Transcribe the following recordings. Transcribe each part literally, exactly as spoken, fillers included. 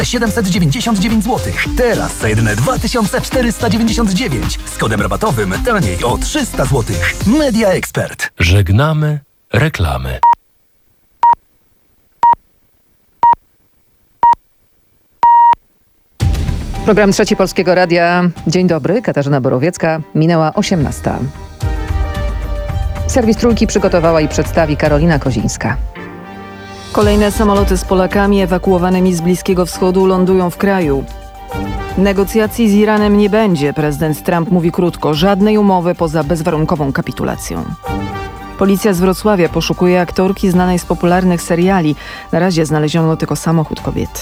siedemset dziewięćdziesiąt dziewięć złotych. Teraz za jedyne dwa tysiące czterysta dziewięćdziesiąt dziewięć. Z kodem rabatowym taniej o trzysta złotych. Media Expert. Żegnamy reklamy. Program Trzeci Polskiego Radia. Dzień dobry, Katarzyna Borowiecka. Minęła osiemnasta. Serwis Trójki przygotowała i przedstawi Karolina Kozińska. Kolejne samoloty z Polakami ewakuowanymi z Bliskiego Wschodu lądują w kraju. Negocjacji z Iranem nie będzie. Prezydent Trump mówi krótko. Żadnej umowy poza bezwarunkową kapitulacją. Policja z Wrocławia poszukuje aktorki znanej z popularnych seriali. Na razie znaleziono tylko samochód kobiety.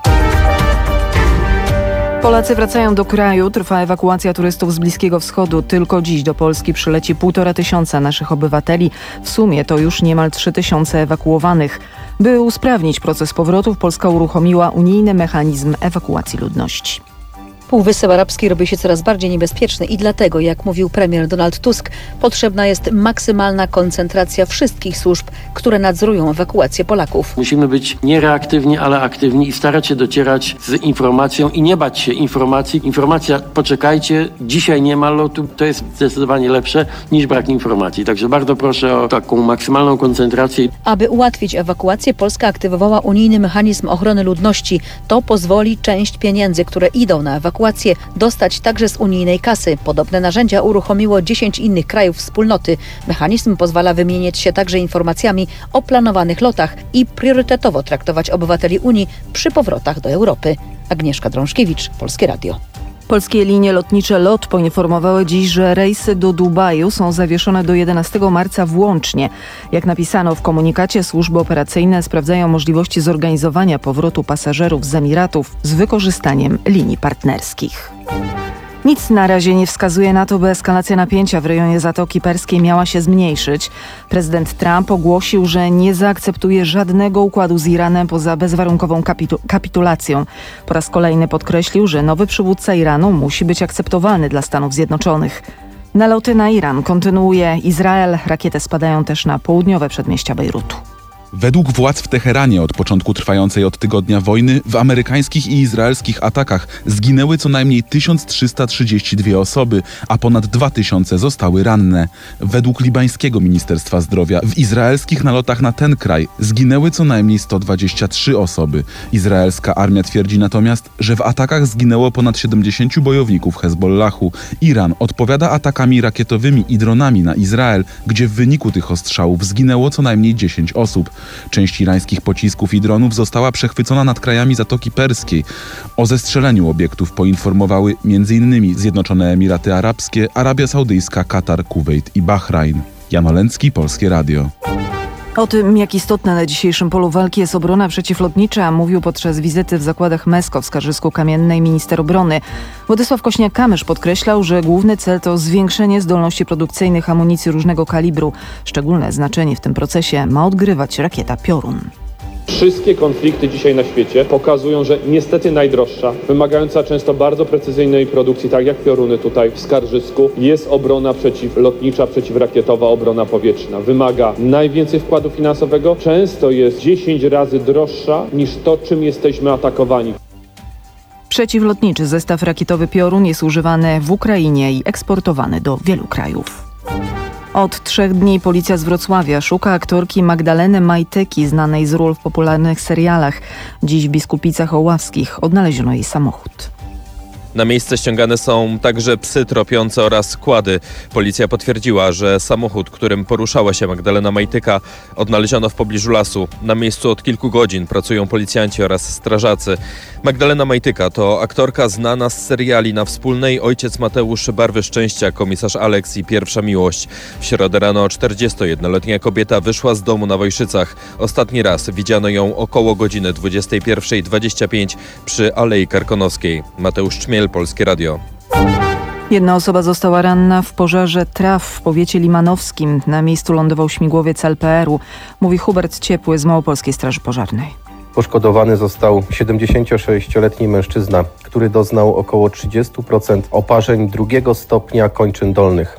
Polacy wracają do kraju. Trwa ewakuacja turystów z Bliskiego Wschodu. Tylko dziś do Polski przyleci półtora tysiąca naszych obywateli. W sumie to już niemal trzy tysiące ewakuowanych. By usprawnić proces powrotów, Polska uruchomiła unijny mechanizm ewakuacji ludności. Półwysep Arabski robi się coraz bardziej niebezpieczny i dlatego, jak mówił premier Donald Tusk, potrzebna jest maksymalna koncentracja wszystkich służb, które nadzorują ewakuację Polaków. Musimy być nie reaktywni, ale aktywni i starać się docierać z informacją i nie bać się informacji. Informacja, poczekajcie, dzisiaj nie ma lotu, to jest zdecydowanie lepsze niż brak informacji. Także bardzo proszę o taką maksymalną koncentrację. Aby ułatwić ewakuację, Polska aktywowała unijny mechanizm ochrony ludności. To pozwoli część pieniędzy, które idą na ewakuację, dostać także z unijnej kasy. Podobne narzędzia uruchomiło dziesięć innych krajów wspólnoty. Mechanizm pozwala wymieniać się także informacjami o planowanych lotach i priorytetowo traktować obywateli Unii przy powrotach do Europy. Agnieszka Drążkiewicz, Polskie Radio. Polskie linie lotnicze LOT poinformowały dziś, że rejsy do Dubaju są zawieszone do jedenastego marca włącznie. Jak napisano w komunikacie, służby operacyjne sprawdzają możliwości zorganizowania powrotu pasażerów z Emiratów z wykorzystaniem linii partnerskich. Nic na razie nie wskazuje na to, by eskalacja napięcia w rejonie Zatoki Perskiej miała się zmniejszyć. Prezydent Trump ogłosił, że nie zaakceptuje żadnego układu z Iranem poza bezwarunkową kapitu- kapitulacją. Po raz kolejny podkreślił, że nowy przywódca Iranu musi być akceptowalny dla Stanów Zjednoczonych. Naloty na Iran kontynuuje Izrael. Rakiety spadają też na południowe przedmieścia Bejrutu. Według władz w Teheranie od początku trwającej od tygodnia wojny w amerykańskich i izraelskich atakach zginęły co najmniej tysiąc trzysta trzydzieści dwie osoby, a ponad dwa tysiące zostały ranne. Według libańskiego Ministerstwa Zdrowia w izraelskich nalotach na ten kraj zginęły co najmniej sto dwadzieścia trzy osoby. Izraelska armia twierdzi natomiast, że w atakach zginęło ponad siedemdziesięciu bojowników Hezbollahu. Iran odpowiada atakami rakietowymi i dronami na Izrael, gdzie w wyniku tych ostrzałów zginęło co najmniej dziesięć osób. Część irańskich pocisków i dronów została przechwycona nad krajami Zatoki Perskiej. O zestrzeleniu obiektów poinformowały między innymi Zjednoczone Emiraty Arabskie, Arabia Saudyjska, Katar, Kuwejt i Bahrajn. Jan Olęcki, Polskie Radio. O tym, jak istotna na dzisiejszym polu walki jest obrona przeciwlotnicza, mówił podczas wizyty w zakładach Mesko w Skarżysku-Kamiennej minister obrony. Władysław Kośniak-Kamysz podkreślał, że główny cel to zwiększenie zdolności produkcyjnych amunicji różnego kalibru. Szczególne znaczenie w tym procesie ma odgrywać rakieta Piorun. Wszystkie konflikty dzisiaj na świecie pokazują, że niestety najdroższa, wymagająca często bardzo precyzyjnej produkcji, tak jak Pioruny tutaj w Skarżysku, jest obrona przeciwlotnicza, przeciwrakietowa, obrona powietrzna. Wymaga najwięcej wkładu finansowego, często jest dziesięć razy droższa niż to, czym jesteśmy atakowani. Przeciwlotniczy zestaw rakietowy Piorun jest używany w Ukrainie i eksportowany do wielu krajów. Od trzech dni policja z Wrocławia szuka aktorki Magdaleny Majtyki, znanej z ról w popularnych serialach. Dziś w Biskupicach Oławskich odnaleziono jej samochód. Na miejsce ściągane są także psy tropiące oraz kłady. Policja potwierdziła, że samochód, którym poruszała się Magdalena Majtyka, odnaleziono w pobliżu lasu. Na miejscu od kilku godzin pracują policjanci oraz strażacy. Magdalena Majtyka to aktorka znana z seriali Na Wspólnej, Ojciec Mateusz, Barwy Szczęścia, Komisarz Aleks i Pierwsza Miłość. W środę rano czterdziestojednoletnia kobieta wyszła z domu na Wojszycach. Ostatni raz widziano ją około godziny dwudziestej pierwszej dwadzieścia pięć przy Alei Karkonoskiej. Mateusz Czmiel, Polskie Radio. Jedna osoba została ranna w pożarze traw w powiecie limanowskim. Na miejscu lądował śmigłowiec L P R u, mówi Hubert Ciepły z Małopolskiej Straży Pożarnej. Poszkodowany został siedemdziesięciosześcioletni mężczyzna, który doznał około trzydzieści procent oparzeń drugiego stopnia kończyn dolnych.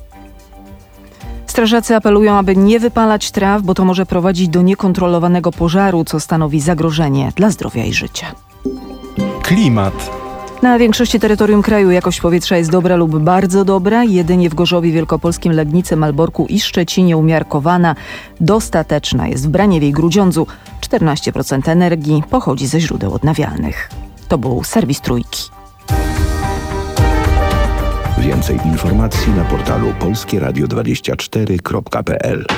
Strażacy apelują, aby nie wypalać traw, bo to może prowadzić do niekontrolowanego pożaru, co stanowi zagrożenie dla zdrowia i życia. Klimat. Na większości terytorium kraju jakość powietrza jest dobra lub bardzo dobra. Jedynie w Gorzowie Wielkopolskim, Legnicy, Malborku i Szczecinie umiarkowana. Dostateczna jest w Braniewie i Grudziądzu. czternaście procent energii pochodzi ze źródeł odnawialnych. To był serwis Trójki. Więcej informacji na portalu polskie radio dwadzieścia cztery kropka p l.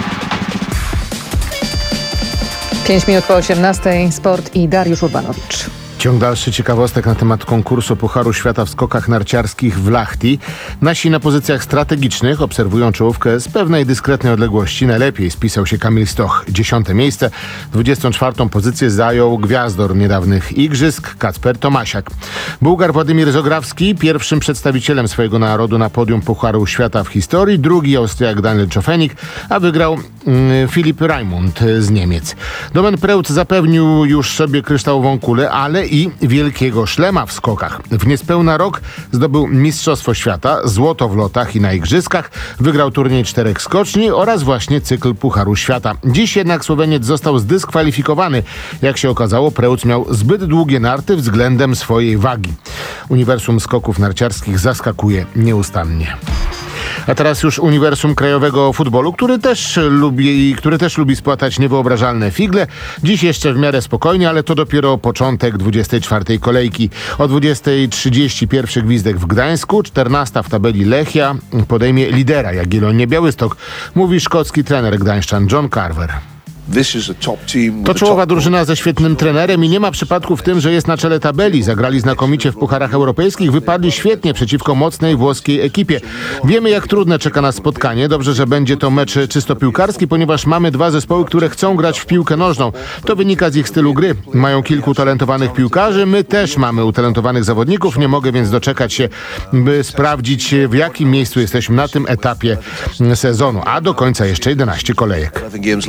pięć minut po osiemnastej. Sport i Dariusz Urbanowicz. Ciąg dalszy ciekawostek na temat konkursu Pucharu Świata w skokach narciarskich w Lahti. Nasi na pozycjach strategicznych obserwują czołówkę z pewnej dyskretnej odległości. Najlepiej spisał się Kamil Stoch. Dziesiąte miejsce. Dwudziestą czwartą pozycję zajął gwiazdor niedawnych igrzysk Kacper Tomasiak. Bułgar Władimir Zograwski, pierwszym przedstawicielem swojego narodu na podium Pucharu Świata w historii. Drugi Austriak Daniel Czofenik, a wygrał mm, Filip Raimund z Niemiec. Domen Preut zapewnił już sobie kryształową kulę, ale i wielkiego szlema w skokach. W niespełna rok zdobył Mistrzostwo Świata, złoto w lotach i na igrzyskach, wygrał turniej czterech skoczni oraz właśnie cykl Pucharu Świata. Dziś jednak Słoweniec został zdyskwalifikowany. Jak się okazało, Preut miał zbyt długie narty względem swojej wagi. Uniwersum skoków narciarskich zaskakuje nieustannie. A teraz już uniwersum krajowego futbolu, który też lubi, który też lubi spłatać niewyobrażalne figle. Dziś jeszcze w miarę spokojnie, ale to dopiero początek dwudziestej czwartej kolejki. O dwudziestej trzydzieści pierwszy gwizdek w Gdańsku, czternasta w tabeli Lechia podejmie lidera Jagiellonię Białystok, mówi szkocki trener gdańszczan John Carver. To czołowa drużyna ze świetnym trenerem i nie ma przypadku w tym, że jest na czele tabeli. Zagrali znakomicie w pucharach europejskich, wypadli świetnie przeciwko mocnej włoskiej ekipie. Wiemy, jak trudne czeka nas spotkanie. Dobrze, że będzie to mecz czysto piłkarski, ponieważ mamy dwa zespoły, które chcą grać w piłkę nożną. To wynika z ich stylu gry. Mają kilku talentowanych piłkarzy, my też mamy utalentowanych zawodników. Nie mogę więc doczekać się, by sprawdzić, w jakim miejscu jesteśmy na tym etapie sezonu. A do końca jeszcze jedenaście kolejek.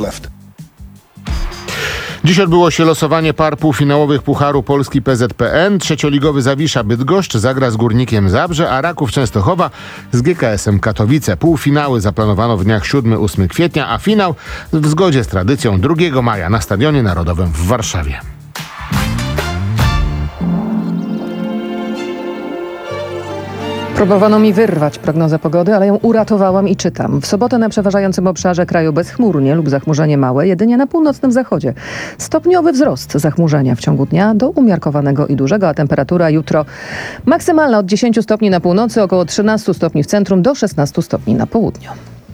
Dziś odbyło się losowanie par półfinałowych Pucharu Polski P Z P N. Trzecioligowy Zawisza Bydgoszcz zagra z Górnikiem Zabrze, a Raków Częstochowa z G K S-em Katowice. Półfinały zaplanowano w dniach siódmego do ósmego kwietnia, a finał w zgodzie z tradycją drugiego maja na Stadionie Narodowym w Warszawie. Próbowano mi wyrwać prognozę pogody, ale ją uratowałam i czytam. W sobotę na przeważającym obszarze kraju bezchmurnie lub zachmurzenie małe, jedynie na północnym zachodzie. Stopniowy wzrost zachmurzenia w ciągu dnia do umiarkowanego i dużego, a temperatura jutro maksymalna od dziesięciu stopni na północy, około trzynastu stopni w centrum do szesnastu stopni na południu.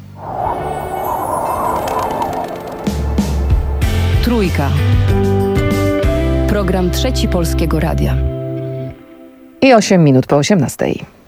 Trójka. Program Trzeci Polskiego Radia. I osiem minut po osiemnastej.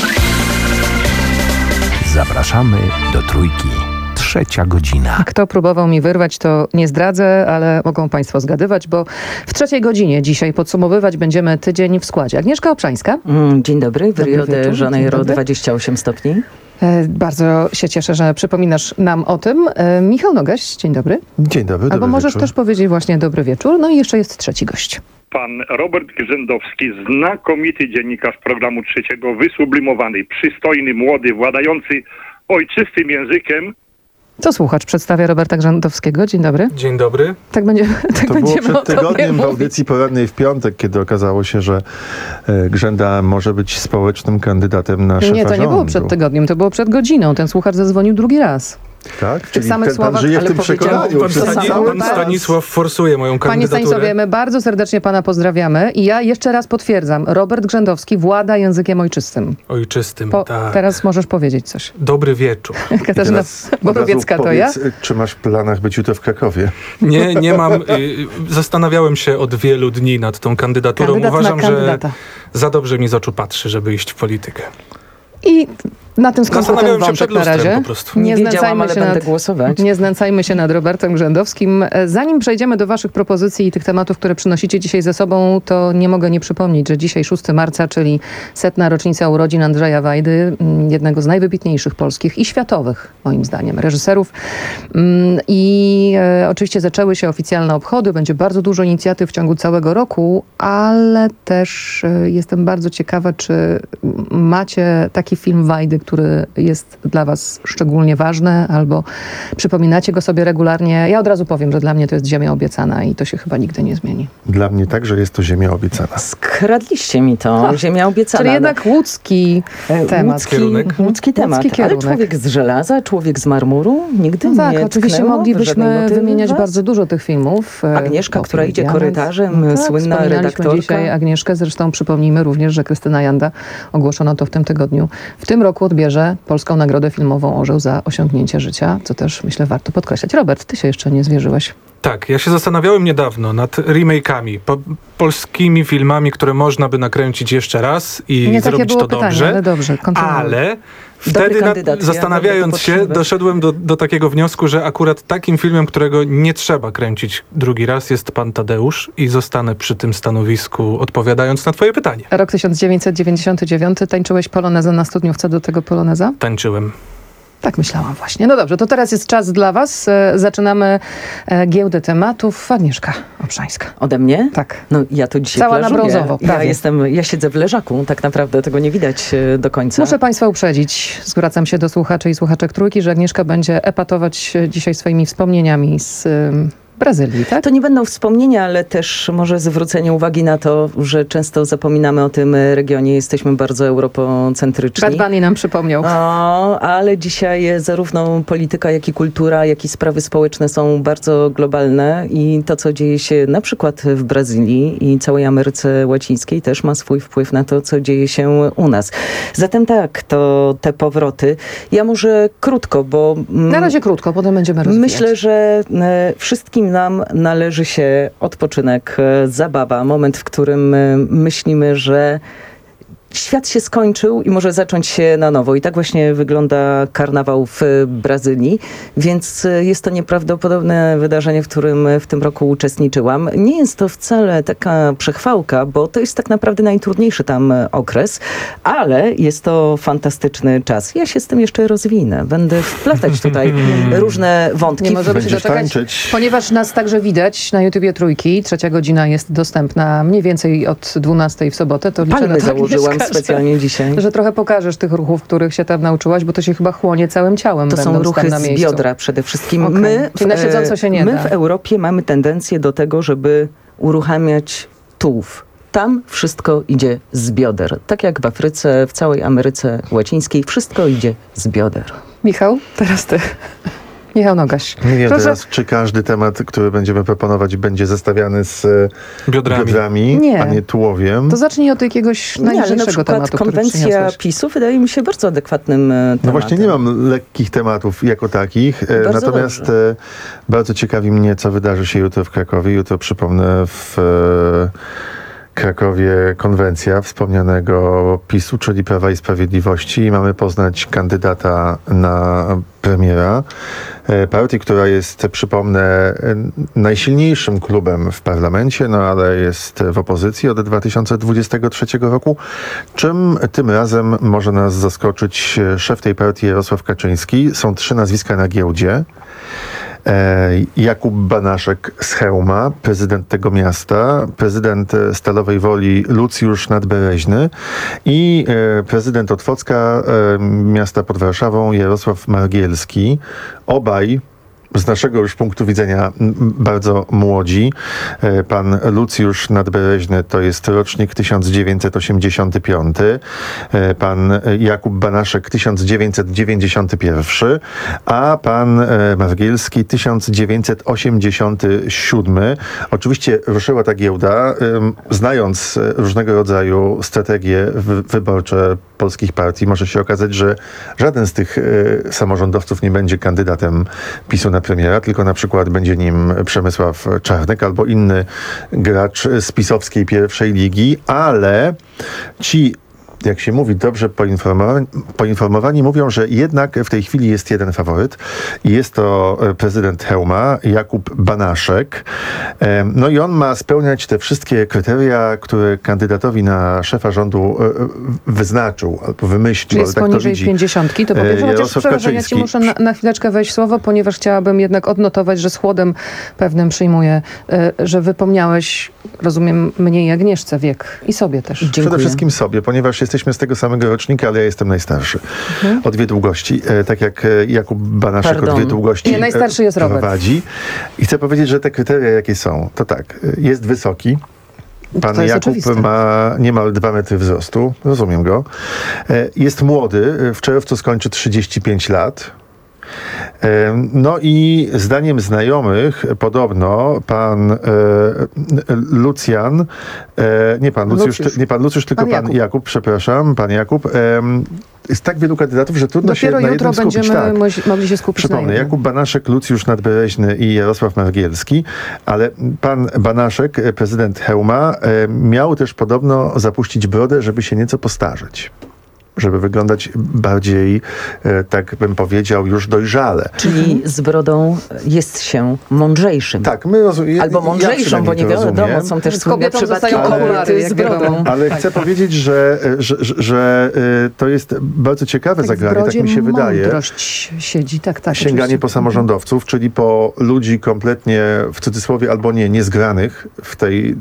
Zapraszamy do Trójki. Trzecia godzina. Kto próbował mi wyrwać, to nie zdradzę, ale mogą Państwo zgadywać, bo w trzeciej godzinie dzisiaj podsumowywać będziemy tydzień w składzie. Agnieszka Obszańska. Mm, dzień dobry. W Dobry Rio de wieczór. Janeiro dwadzieścia osiem stopni. E, bardzo się cieszę, że przypominasz nam o tym. E, Michał Nogaś, dzień dobry. Dzień dobry. Albo dobry możesz wieczór. też powiedzieć właśnie dobry wieczór. No i jeszcze jest trzeci gość. Pan Robert Grzędowski, znakomity dziennikarz programu Trzeciego, wysublimowany, przystojny, młody, władający ojczystym językiem. Co słuchacz przedstawia Roberta Grzędowskiego? Dzień dobry. Dzień dobry. Tak, będzie, tak To było będziemy przed o tobie tygodniem w mówić. audycji porannej w piątek, kiedy okazało się, że e, Grzęda może być społecznym kandydatem na szefa Nie, to nie rządu. było przed tygodniem, to było przed godziną. Ten słuchacz zadzwonił drugi raz. Tak? W tych Czyli samych ten, pan słowach, żyje w ale tym powiedział przekonaniu. pan przez Stani- cały pan czas. Stanisław forsuje moją Panie kandydaturę. Stanisławie, my bardzo serdecznie pana pozdrawiamy i ja jeszcze raz potwierdzam. Robert Grzędowski włada językiem ojczystym. Ojczystym, Po, tak. Teraz możesz powiedzieć coś. Dobry wieczór. Katarzyna Teraz od Borowiecka razu to ja. powiedz, czy masz w planach być jutro w Krakowie? Nie, nie mam. Y, zastanawiałem się od wielu dni nad tą kandydaturą. Kandydat na Uważam, że kandydata. za dobrze mi z oczu patrzy, żeby iść w politykę. I na tym skończę ten Zastanawiałem się wątek przed na lustrem razie. po prostu. Nie wiedziałam, znęcajmy ale się będę nad, głosować. nie znęcajmy się nad Robertem Grzędowskim. Zanim przejdziemy do waszych propozycji i tych tematów, które przynosicie dzisiaj ze sobą, to nie mogę nie przypomnieć, że dzisiaj szóstego marca, czyli setna rocznica urodzin Andrzeja Wajdy, jednego z najwybitniejszych polskich i światowych, moim zdaniem, reżyserów. I e, oczywiście zaczęły się oficjalne obchody. Będzie bardzo dużo inicjatyw w ciągu całego roku, ale też e, jestem bardzo ciekawa, czy macie taki film Wajdy, który jest dla was szczególnie ważny albo przypominacie go sobie regularnie? Ja od razu powiem, że dla mnie to jest Ziemia obiecana i to się chyba nigdy nie zmieni. Dla mnie także jest to Ziemia obiecana. Skradliście mi to. Ha, Ziemia obiecana. Czyli jednak łódzki temat. Łódzki, łódzki temat. Łódzki Ale człowiek z żelaza, człowiek z marmuru nigdy no tak, nie oczywiście tknęło moglibyśmy wymieniać was? bardzo dużo tych filmów. Agnieszka, która idzie Opowiedziane. korytarzem, no tak, słynna wspominaliśmy redaktorka. dzisiaj Agnieszkę, zresztą przypomnijmy również, że Krystyna Janda, ogłoszono to w tym tygodniu, w tym roku odbierze Polską Nagrodę Filmową Orzeł za osiągnięcie życia, co też myślę warto podkreślać. Robert, ty się jeszcze nie zwierzyłeś. Tak, ja się zastanawiałem niedawno nad remake'ami, po, polskimi filmami, które można by nakręcić jeszcze raz i nie zrobić takie było to pytanie, dobrze. ale dobrze, kontynuuj. Ale wtedy nad, zastanawiając się, doszedłem do, do takiego wniosku, że akurat takim filmem, którego nie trzeba kręcić drugi raz, jest Pan Tadeusz i zostanę przy tym stanowisku, odpowiadając na twoje pytanie. Rok tysiąc dziewięćset dziewięćdziesiąty dziewiąty. Tańczyłeś polonezę na studniówce do tego poloneza? Tańczyłem. Tak myślałam właśnie. No dobrze, to teraz jest czas dla was. Zaczynamy giełdę tematów. Agnieszka Obszańska. Ode mnie? Tak. No ja to dzisiaj Cała plażuję. na brązowo. Ja prawie. jestem, ja siedzę w leżaku, tak naprawdę tego nie widać do końca. Muszę państwa uprzedzić, zwracam się do słuchaczy i słuchaczek Trójki, że Agnieszka będzie epatować dzisiaj swoimi wspomnieniami z ym, Brazylii, tak? To nie będą wspomnienia, ale też może zwrócenie uwagi na to, że często zapominamy o tym regionie, jesteśmy bardzo europocentryczni. Bad Bunny nam przypomniał. O, ale dzisiaj zarówno polityka, jak i kultura, jak i sprawy społeczne są bardzo globalne i to, co dzieje się na przykład w Brazylii i całej Ameryce Łacińskiej też ma swój wpływ na to, co dzieje się u nas. Zatem tak, to te powroty. Ja może krótko, bo... Na razie krótko, potem będziemy rozwijać. Myślę, że e, wszystkim nam należy się odpoczynek, e, zabawa, moment, w którym e, myślimy, że świat się skończył i może zacząć się na nowo. I tak właśnie wygląda karnawał w Brazylii, więc jest to nieprawdopodobne wydarzenie, w którym w tym roku uczestniczyłam. Nie jest to wcale taka przechwałka, bo to jest tak naprawdę najtrudniejszy tam okres, ale jest to fantastyczny czas. Ja się z tym jeszcze rozwinę. Będę wplatać tutaj różne wątki. Nie możemy się doczekać, tańczyć. Ponieważ nas także widać na YouTubie Trójki. Trzecia godzina jest dostępna mniej więcej od dwunastej w sobotę. To liczę Palmy na to, założyłam specjalnie dzisiaj. Że trochę pokażesz tych ruchów, których się tam nauczyłaś, bo to się chyba chłonie całym ciałem. To są ruchy z biodra przede wszystkim. Okay. My, Czyli na siedząco się nie my da. w Europie mamy tendencję do tego, żeby uruchamiać tułów. Tam wszystko idzie z bioder. Tak jak w Afryce, w całej Ameryce Łacińskiej, wszystko idzie z bioder. Michał, teraz ty. Michał Nogaś. Nie wiem Proszę. teraz, czy każdy temat, który będziemy proponować, będzie zestawiany z biodrami, biodrami nie. a nie tułowiem. To zacznij od jakiegoś nie, ale na najlżejszego przykład tematu, który konwencja przyniosłeś. PiSu wydaje mi się bardzo adekwatnym tematem. No właśnie nie mam lekkich tematów jako takich, e, Bardzo natomiast dobrze. e, bardzo ciekawi mnie, co wydarzy się jutro w Krakowie. Jutro, przypomnę, w e, Krakowie konwencja wspomnianego PiSu, czyli Prawa i Sprawiedliwości, i mamy poznać kandydata na premiera e, partii, która jest, przypomnę, e, najsilniejszym klubem w parlamencie, no ale jest w opozycji od dwa tysiące dwudziestego trzeciego roku. Czym tym razem może nas zaskoczyć szef tej partii Jarosław Kaczyński? Są trzy nazwiska na giełdzie. E, Jakub Banaszek z Chełma, prezydent tego miasta, prezydent Stalowej Woli Lucjusz Nadbereźny i e, prezydent Otwocka, e, miasta pod Warszawą, Jarosław Margielski. Obaj z naszego już punktu widzenia m, bardzo młodzi. E, Pan Lucjusz Nadbereźny to jest rocznik tysiąc dziewięćset osiemdziesiąty piąty, e, pan Jakub Banaszek tysiąc dziewięćset dziewięćdziesiąty pierwszy, a pan e, Margielski tysiąc dziewięćset osiemdziesiąty siódmy. Oczywiście ruszyła ta giełda, e, znając różnego rodzaju strategie wy- wyborcze polskich partii, może się okazać, że żaden z tych e, samorządowców nie będzie kandydatem PiSu na premiera, tylko na przykład będzie nim Przemysław Czarnek albo inny gracz z pisowskiej pierwszej ligi, ale ci, jak się mówi, dobrze poinformowani, poinformowani mówią, że jednak w tej chwili jest jeden faworyt i jest to prezydent Chełma, Jakub Banaszek. No i on ma spełniać te wszystkie kryteria, które kandydatowi na szefa rządu wyznaczył albo wymyślił. Czy jest tak poniżej pięćdziesiątki, to po pierwsze, chociaż przepraszam, ja ci muszę na, na chwileczkę wejść w słowo, ponieważ chciałabym jednak odnotować, że z chłodem pewnym przyjmuję, że wypomniałeś, rozumiem, mnie i Agnieszce wiek i sobie też. Przede wszystkim sobie, ponieważ jesteśmy jesteśmy z tego samego rocznika, ale ja jestem najstarszy. Mhm. O dwie długości. E, tak jak Jakub Banaszek Pardon. o dwie długości Nie, najstarszy jest Robert. prowadzi. I chcę powiedzieć, że te kryteria, jakie są, to tak, jest wysoki. Pan Jakub oczywiste. ma niemal dwa metry wzrostu. Rozumiem go. E, jest młody. W czerwcu skończy trzydzieści pięć lat. No i zdaniem znajomych podobno pan e, Lucjan, e, nie pan Lucjusz, Lucjusz. nie pan Lucjusz, tylko pan Jakub, pan Jakub przepraszam, pan Jakub, e, jest tak wielu kandydatów, że trudno Dopiero się na jednym skupić. Dopiero jutro tak. będziemy mogli się skupić Przypomnę, na Jakub Banaszek, Lucjusz Nadbereźny i Jarosław Margielski, ale pan Banaszek, prezydent Chełma, e, miał też podobno zapuścić brodę, żeby się nieco postarzeć. Żeby wyglądać bardziej, e, tak bym powiedział, już dojrzale. Czyli z brodą jest się mądrzejszym. Tak, my rozumiem. Albo mądrzejszą, ja bo nie wiadomo, są też słynne przypadki kobiety z brodą. Ale tak. chcę powiedzieć, że, że, że, że to jest bardzo ciekawe tak zagranie, tak mi się wydaje. Mądrość siedzi, tak, tak. Sięganie oczywiście. po samorządowców, czyli po ludzi kompletnie, w cudzysłowie albo nie, niezgranych w tej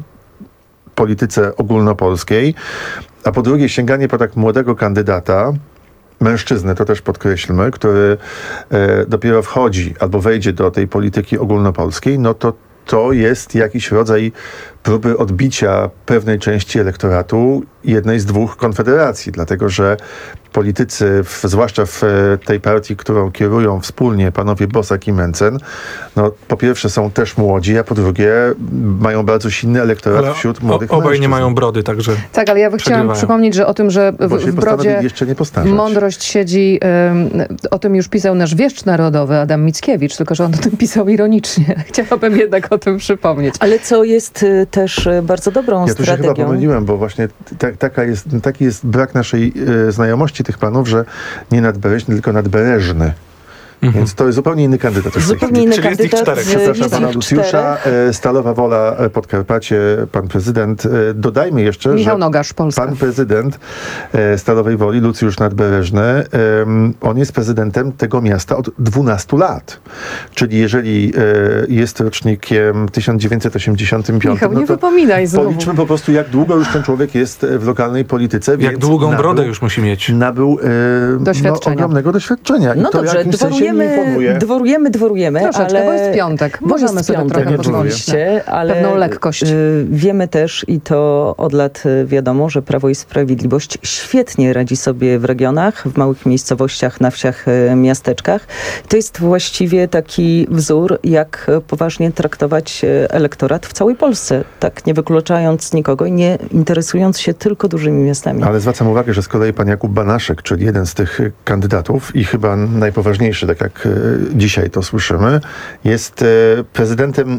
polityce ogólnopolskiej. A po drugie, sięganie po tak młodego kandydata, mężczyznę, to też podkreślmy, który e, dopiero wchodzi albo wejdzie do tej polityki ogólnopolskiej, no to to jest jakiś rodzaj próby odbicia pewnej części elektoratu jednej z dwóch konfederacji, dlatego że politycy, w, zwłaszcza w tej partii, którą kierują wspólnie panowie Bosak i Mencen, no po pierwsze są też młodzi, a po drugie mają bardzo silny elektorat ale wśród młodych o, Obaj mężczyzn. nie mają brody, także Tak, ale ja chciałam przypomnieć, że o tym, że w, w brodzie jeszcze nie postarzać. mądrość siedzi, um, o tym już pisał nasz wieszcz narodowy Adam Mickiewicz, tylko że on o tym pisał ironicznie. Chciałabym jednak o tym przypomnieć. Ale co jest y, też y, bardzo dobrą ja strategią. Ja tu się chyba pomyliłem, bo właśnie ta, taka jest, taki jest brak naszej y, znajomości tych panów, że nie nadbereźny, tylko nadbereżny. Mhm. Więc to jest zupełnie inny kandydat. Zupełnie inny Czyli kandydat. Jest Przepraszam pana Lucjusza. Stalowa Wola, Podkarpacie, pan prezydent. Dodajmy jeszcze, Michał że Nogasz, Polska. pan prezydent Stalowej Woli, Lucjusz Nadbereżny, on jest prezydentem tego miasta od dwunastu lat. Czyli jeżeli jest rocznikiem tysiąc dziewięćset osiemdziesiątym piątym, Michał, no nie to wypominaj znowu. Policzmy po prostu, jak długo już ten człowiek jest w lokalnej polityce. Jak długą nabył, brodę już musi mieć. Nabył doświadczenia. No, ogromnego doświadczenia. No I to dobrze, dworujemy, dworujemy, dworujemy, Troszeczkę, ale... bo jest piątek. Możemy jest sobie piątek, trochę pozwolić oczywiście, ale pewną lekkość. Y, wiemy też i to od lat wiadomo, że Prawo i Sprawiedliwość świetnie radzi sobie w regionach, w małych miejscowościach, na wsiach, miasteczkach. To jest właściwie taki wzór, jak poważnie traktować elektorat w całej Polsce, tak nie wykluczając nikogo i nie interesując się tylko dużymi miastami. Ale zwracam uwagę, że z kolei pan Jakub Banaszek, czyli jeden z tych kandydatów i chyba najpoważniejszy, tak jak dzisiaj to słyszymy, jest prezydentem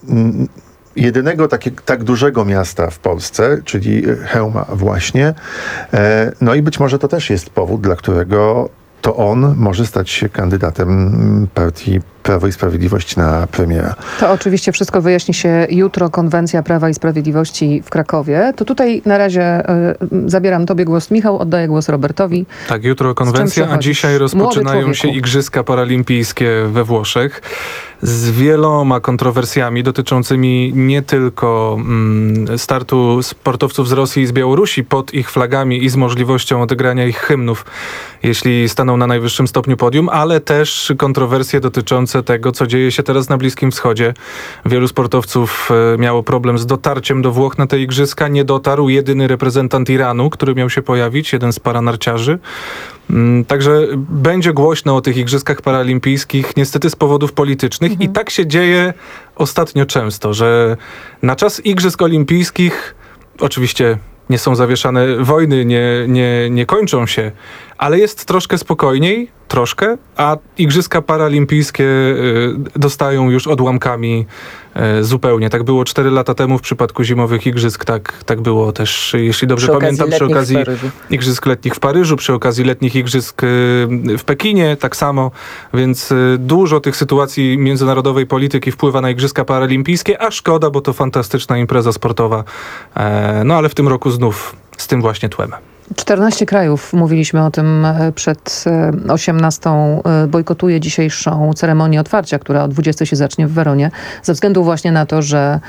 jedynego takie, tak dużego miasta w Polsce, czyli Chełma właśnie. No i być może to też jest powód, dla którego to on może stać się kandydatem partii Prawo i Sprawiedliwość na premiera. To oczywiście wszystko wyjaśni się jutro. Konwencja Prawa i Sprawiedliwości w Krakowie. To tutaj na razie y, zabieram tobie głos, Michał, oddaję głos Robertowi. Tak, jutro konwencja, a dzisiaj rozpoczynają się Igrzyska Paralimpijskie we Włoszech z wieloma kontrowersjami dotyczącymi nie tylko mm, startu sportowców z Rosji i z Białorusi pod ich flagami i z możliwością odegrania ich hymnów, jeśli staną na najwyższym stopniu podium, ale też kontrowersje dotyczące tego, co dzieje się teraz na Bliskim Wschodzie. Wielu sportowców e, miało problem z dotarciem do Włoch na te igrzyska. Nie dotarł jedyny reprezentant Iranu, który miał się pojawić, jeden z paranarciarzy. Mm, także będzie głośno o tych Igrzyskach Paralimpijskich, niestety z powodów politycznych. Mhm. I tak się dzieje ostatnio często, że na czas Igrzysk Olimpijskich oczywiście nie są zawieszane wojny, nie, nie, nie kończą się, ale jest troszkę spokojniej, troszkę, a Igrzyska Paralimpijskie y, dostają już odłamkami y, zupełnie. Tak było cztery lata temu w przypadku zimowych igrzysk, tak, tak było też, jeśli dobrze przy pamiętam, przy okazji Igrzysk Letnich w Paryżu, przy okazji letnich Igrzysk y, w Pekinie, tak samo, więc y, dużo tych sytuacji międzynarodowej polityki wpływa na Igrzyska Paralimpijskie, a szkoda, bo to fantastyczna impreza sportowa, e, no ale w tym roku znów z tym właśnie tłem. czternaście krajów, mówiliśmy o tym przed osiemnastą, bojkotuje dzisiejszą ceremonię otwarcia, która o dwudziestej się zacznie w Weronie, ze względu właśnie na to, że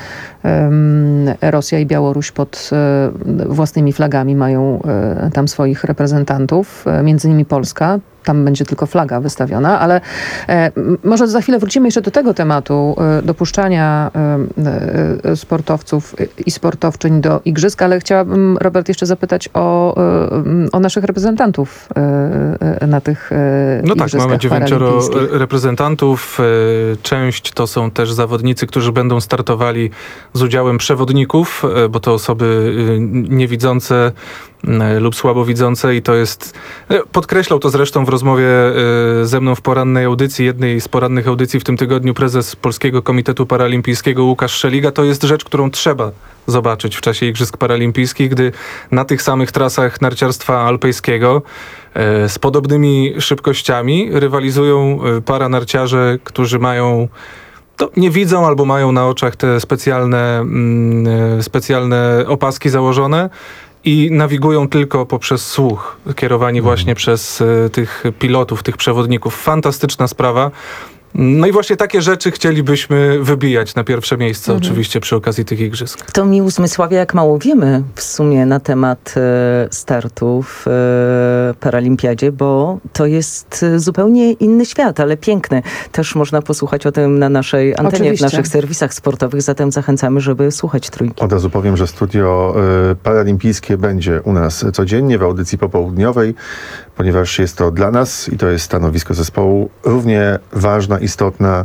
um, Rosja i Białoruś pod um, własnymi flagami mają um, tam swoich reprezentantów, między innymi Polska. Tam będzie tylko flaga wystawiona, ale e, może za chwilę wrócimy jeszcze do tego tematu, e, dopuszczania e, e, sportowców i sportowczyń do igrzysk, ale chciałabym, Robert, jeszcze zapytać o, e, o naszych reprezentantów e, na tych e, No tak, igrzyskach mamy dziewięcioro paralimpijskich. reprezentantów. E, część to są też zawodnicy, którzy będą startowali z udziałem przewodników, e, bo to osoby e, niewidzące lub słabowidzące i to jest, podkreślał to zresztą w rozmowie ze mną w porannej audycji, jednej z porannych audycji w tym tygodniu, prezes Polskiego Komitetu Paralimpijskiego Łukasz Szeliga. To jest rzecz, którą trzeba zobaczyć w czasie Igrzysk Paralimpijskich, gdy na tych samych trasach narciarstwa alpejskiego z podobnymi szybkościami rywalizują paranarciarze, którzy mają to nie widzą albo mają na oczach te specjalne, mm, specjalne opaski założone i nawigują tylko poprzez słuch, kierowani Mhm. właśnie przez y, tych pilotów, tych przewodników. Fantastyczna sprawa. No i właśnie takie rzeczy chcielibyśmy wybijać na pierwsze miejsce Mhm. oczywiście przy okazji tych igrzysk. To mi uzmysławia, jak mało wiemy w sumie na temat e, startu w e, Paralimpiadzie, bo to jest e, zupełnie inny świat, ale piękny. Też można posłuchać o tym na naszej antenie, Oczywiście. w naszych serwisach sportowych, zatem zachęcamy, żeby słuchać Trójki. Od razu powiem, że studio y, paralimpijskie będzie u nas codziennie w audycji popołudniowej, ponieważ jest to dla nas i to jest stanowisko zespołu równie ważna, istotna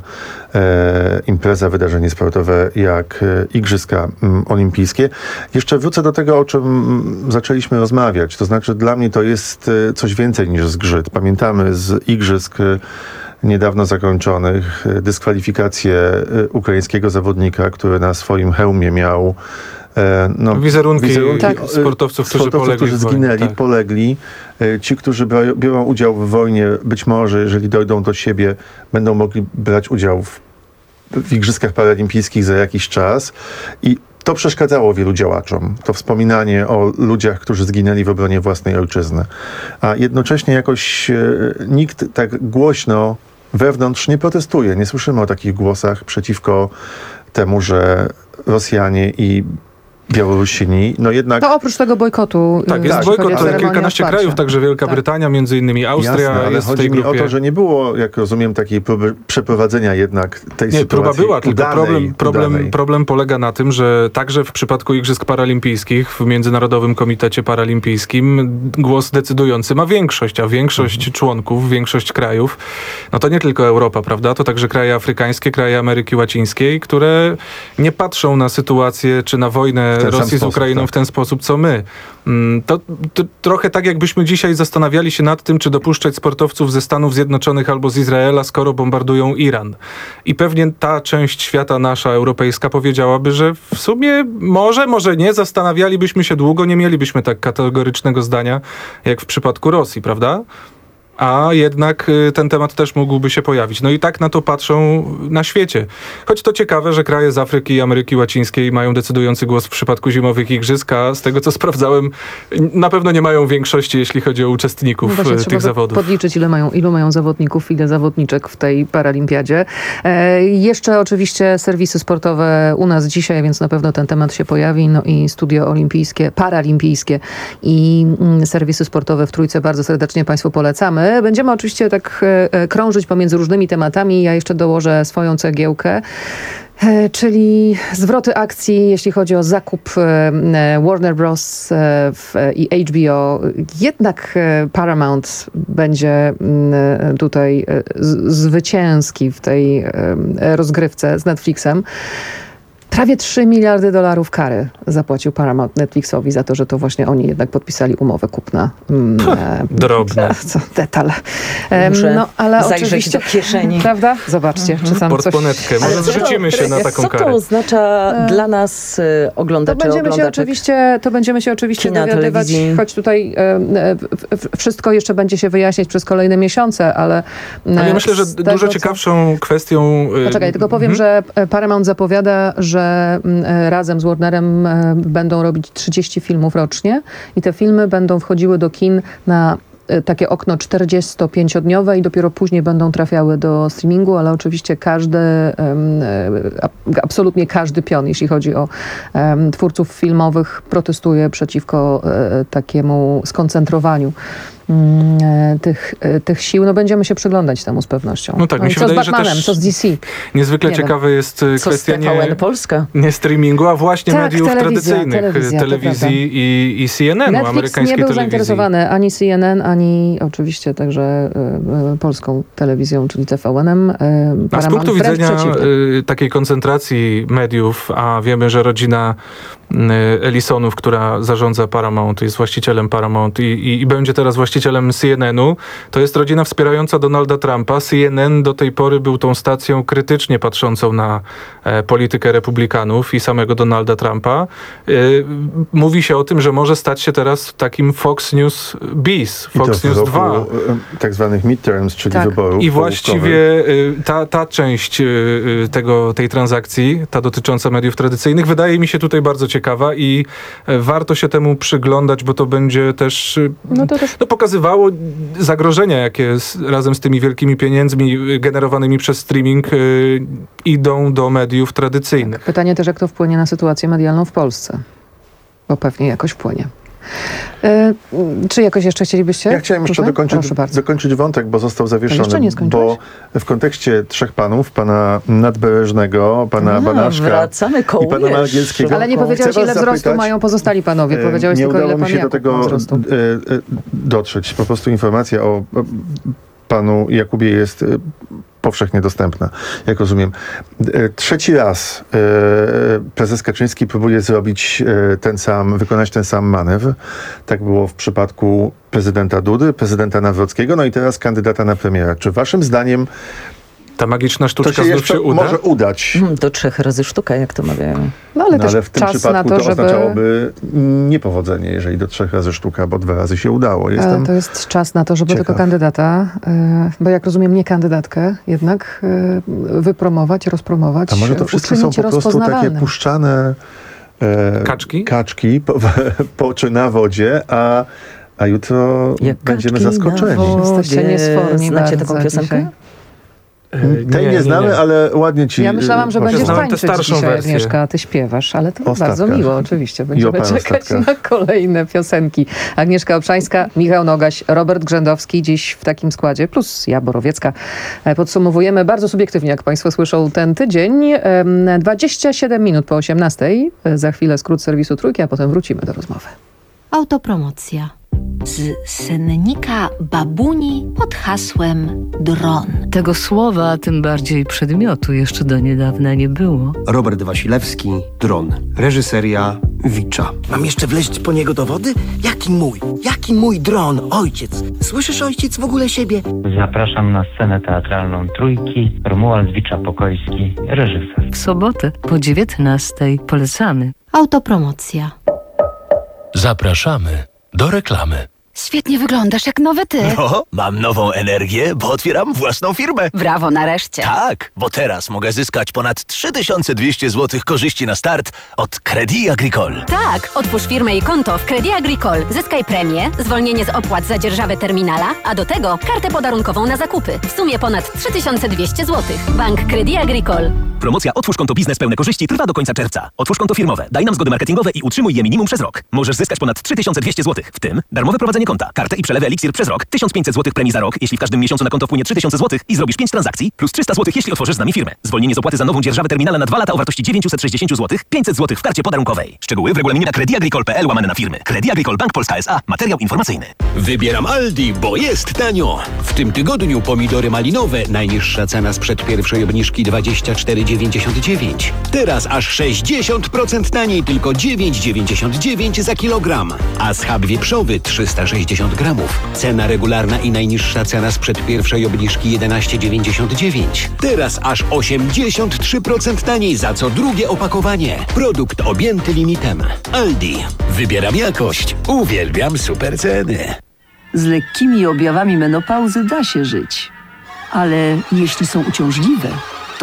e, impreza, wydarzenie sportowe jak e, Igrzyska m, Olimpijskie. Jeszcze wrócę do tego, o czym m, zaczęliśmy rozmawiać. To znaczy dla mnie to jest e, coś więcej niż zgrzyt. Pamiętamy z Igrzysk e, niedawno zakończonych e, dyskwalifikację e, ukraińskiego zawodnika, który na swoim hełmie miał e, no, Wizerunki, wizerunki tak. e, sportowców, którzy sportowców, polegli którzy w wojnie, zginęli, tak. polegli. E, Ci, którzy bra- biorą udział w wojnie, być może, jeżeli dojdą do siebie, będą mogli brać udział w, w Igrzyskach Paralimpijskich za jakiś czas. I to przeszkadzało wielu działaczom. To wspominanie o ludziach, którzy zginęli w obronie własnej ojczyzny. A jednocześnie jakoś e, nikt tak głośno wewnątrz nie protestuje. Nie słyszymy o takich głosach przeciwko temu, że Rosjanie i Białorusini, no jednak... To oprócz tego bojkotu. Tak, jest jeśli bojkot, chodzi o ale ceremonię kilkanaście otwarcia. krajów, także Wielka Tak. Brytania, między innymi Austria Jasne, ale jest w chodzi tej mi grupie. o to, że nie było, jak rozumiem, takiej próby przeprowadzenia jednak tej Nie, sytuacji próba była, tylko udanej, problem, problem, udanej. problem polega na tym, że także w przypadku Igrzysk Paralimpijskich w Międzynarodowym Komitecie Paralimpijskim głos decydujący ma większość, a większość Mhm. członków, większość krajów, no to nie tylko Europa, prawda? To także kraje afrykańskie, kraje Ameryki Łacińskiej, które nie patrzą na sytuację czy na wojnę W ten sam Rosji z sposób, Ukrainą tak. w ten sposób, co my. Mm, To, to trochę tak, jakbyśmy dzisiaj zastanawiali się nad tym, czy dopuszczać sportowców ze Stanów Zjednoczonych albo z Izraela, skoro bombardują Iran. I pewnie ta część świata nasza, europejska, powiedziałaby, że w sumie może, może nie, zastanawialibyśmy się długo, nie mielibyśmy tak kategorycznego zdania, jak w przypadku Rosji, prawda? A jednak y, ten temat też mógłby się pojawić. No i tak na to patrzą na świecie. Choć to ciekawe, że kraje z Afryki i Ameryki Łacińskiej mają decydujący głos w przypadku zimowych igrzysk, a z tego co sprawdzałem, na pewno nie mają większości, jeśli chodzi o uczestników No właśnie, y, trzeba tych by zawodów. podliczyć, ile mają, ilu mają zawodników, ile zawodniczek w tej paralimpiadzie. E, jeszcze oczywiście serwisy sportowe u nas dzisiaj, więc na pewno ten temat się pojawi. No i studio olimpijskie, paralimpijskie i mm, serwisy sportowe w Trójce bardzo serdecznie Państwu polecamy. Będziemy oczywiście tak e, krążyć pomiędzy różnymi tematami. Ja jeszcze dołożę swoją cegiełkę. E, Czyli zwroty akcji, jeśli chodzi o zakup e, Warner Bros. e, w, i H B O. Jednak e, Paramount będzie m, tutaj e, z, zwycięski w tej e, rozgrywce z Netflixem. Prawie trzy miliardy dolarów kary zapłacił Paramount Netflixowi za to, że to właśnie oni jednak podpisali umowę kupna. Mm, e, drobne. Co, detal. E, Muszę no, ale zajrzeć oczywiście, do kieszeni. Prawda? Zobaczcie, czy tam coś... Portmonetkę. Może Ale co to- zrzucimy się na taką Co karę. to oznacza E, dla nas y, To oglądaczy, będziemy, się oglądaczek? oczywiście, to będziemy się oczywiście Kina, dowiadywać, telewizji. choć tutaj e, e, w- w- wszystko jeszcze będzie się wyjaśniać przez kolejne miesiące, ale... e, Ale ja myślę, że z tego, dużo co- ciekawszą kwestią... y, Poczekaj, tylko powiem, mhm. że Paramount zapowiada, że że razem z Warnerem będą robić trzydzieści filmów rocznie i te filmy będą wchodziły do kin na takie okno czterdziestopięciodniowe i dopiero później będą trafiały do streamingu, ale oczywiście każdy, absolutnie każdy pion, jeśli chodzi o twórców filmowych, protestuje przeciwko takiemu skoncentrowaniu Tych, tych sił. No będziemy się przyglądać temu z pewnością. No tak, no mi się co wydaje, z Batmanem, że też co z D C? Niezwykle nie ciekawe wiem. jest co kwestia nie, Polska? nie streamingu, a właśnie tak, mediów telewizja, tradycyjnych, telewizja, telewizji i, i C N N u, Netflix amerykańskiej nie był telewizji. zainteresowany ani C N N, ani oczywiście także y, y, polską telewizją, czyli T V N-em. Y, a z punktu widzenia y, takiej koncentracji mediów, a wiemy, że rodzina y, Ellisonów, która zarządza Paramount, jest właścicielem Paramount i, i, i będzie teraz właścicielem C N N u, to jest rodzina wspierająca Donalda Trumpa. C N N do tej pory był tą stacją krytycznie patrzącą na e, politykę republikanów i samego Donalda Trumpa. E, mówi się o tym, że może stać się teraz takim Fox News bis, Fox News dwa. Tak zwanych midterms, czyli tak. wyborów. I właściwie e, ta, ta część e, tego, tej transakcji, ta dotycząca mediów tradycyjnych, wydaje mi się tutaj bardzo ciekawa i e, warto się temu przyglądać, bo to będzie też, e, no to też... no, pokazywało zagrożenia, jakie z, razem z tymi wielkimi pieniędzmi generowanymi przez streaming y, idą do mediów tradycyjnych. Pytanie też, jak to wpłynie na sytuację medialną w Polsce, bo pewnie jakoś wpłynie. Y, czy jakoś jeszcze chcielibyście? Ja chciałem jeszcze dokończyć, dokończyć wątek, bo został zawieszony. Nie bo w kontekście trzech panów, pana Nadbereżnego, pana A, Banaszka wracamy koło, i pana Malgielskiego. Ale nie powiedziałeś, ile wzrostu zapytać, mają pozostali panowie. Powiedziałeś nie tylko, ile udało pan mi się Jakub do tego ma wzrostu. dotrzeć. Po prostu informacja o panu Jakubie jest powszechnie dostępna, jak rozumiem. Trzeci raz prezes Kaczyński próbuje zrobić ten sam, wykonać ten sam manewr. Tak było w przypadku prezydenta Dudy, prezydenta Nawrockiego, no i teraz kandydata na premiera. Czy waszym zdaniem ta magiczna sztuczka to się znów się uda? może udać? Do trzech razy sztuka, jak to mawiają. No ale, no, też ale w tym czas przypadku na to, to żeby... oznaczałoby niepowodzenie, jeżeli do trzech razy sztuka, bo dwa razy się udało. Jestem to jest czas na to, żeby ciekaw. tego kandydata, bo jak rozumiem, nie kandydatkę, jednak wypromować, rozpromować, a może to wszystko są po prostu takie puszczane e, kaczki, kaczki po, po, czy na wodzie, a, a jutro jak będziemy kaczki zaskoczeni. Jesteście niesforni. Znacie taką piosenkę? Dzisiaj? Tej nie, nie znamy, nie. ale ładnie ci... Ja myślałam, że będziesz tańczyć dzisiaj, wersję. Agnieszka, a ty śpiewasz, ale to Ostatka. bardzo miło, oczywiście. Będziemy czekać na kolejne piosenki. Agnieszka Obszańska, Michał Nogaś, Robert Grzędowski dziś w takim składzie, plus ja, Borowiecka. Podsumowujemy bardzo subiektywnie, jak państwo słyszą, ten tydzień. dwadzieścia siedem minut po osiemnastej. Za chwilę skrót serwisu Trójki, a potem wrócimy do rozmowy. Autopromocja. Z sennika babuni pod hasłem dron. Tego słowa, a tym bardziej przedmiotu jeszcze do niedawna nie było. Robert Wasilewski, Dron. Reżyseria Wicza. Mam jeszcze wleźć po niego do wody? Jaki mój? Jaki mój dron? Ojciec. Słyszysz, ojciec, w ogóle siebie? Zapraszam na scenę teatralną Trójki. Romuald Wicza-Pokojski, reżyser. W sobotę po dziewiętnastej polecamy. Autopromocja. Zapraszamy do reklamy. Świetnie wyglądasz, jak nowy ty. No, mam nową energię, bo otwieram własną firmę. Brawo, nareszcie. Tak, bo teraz mogę zyskać ponad trzy tysiące dwieście złotych korzyści na start od Crédit Agricole. Tak, otwórz firmę i konto w Crédit Agricole. Zyskaj premię, zwolnienie z opłat za dzierżawę terminala, a do tego kartę podarunkową na zakupy. W sumie ponad trzy tysiące dwieście złotych. Bank Crédit Agricole. Promocja Otwórz konto biznes pełne korzyści trwa do końca czerwca. Otwórz konto firmowe, daj nam zgody marketingowe i utrzymuj je minimum przez rok. Możesz zyskać ponad trzy tysiące dwieście złotych, w tym darmowe prowadzenie konta, kartę i przelewy Eliksir przez rok, tysiąc pięćset złotych premii za rok, jeśli w każdym miesiącu na konto wpłynie trzy tysiące złotych i zrobisz pięć transakcji, plus trzysta złotych, jeśli otworzysz z nami firmę. Zwolnienie z opłaty za nową dzierżawę terminala na dwa lata o wartości dziewięćset sześćdziesiąt złotych, pięćset złotych w karcie podarunkowej. Szczegóły w regulaminie na crediagricole kropka p l łamane na firmy. Crédit Agricole Bank Polska S A. Materiał informacyjny. Wybieram Aldi, bo jest tanio. W tym tygodniu pomidory malinowe, najniższa cena sprzed pierwszej obniżki dwadzieścia cztery dziewięćdziesiąt dziewięć. Teraz aż sześćdziesiąt procent taniej, tylko dziewięć dziewięćdziesiąt dziewięć za kilogram. A schab wieprzowy trzysta sześćdziesiąt gramów. Cena regularna i najniższa cena sprzed pierwszej obniżki jedenaście dziewięćdziesiąt dziewięć. Teraz aż osiemdziesiąt trzy procent taniej za co drugie opakowanie. Produkt objęty limitem. Aldi. Wybieram jakość. Uwielbiam super ceny. Z lekkimi objawami menopauzy da się żyć. Ale jeśli są uciążliwe, to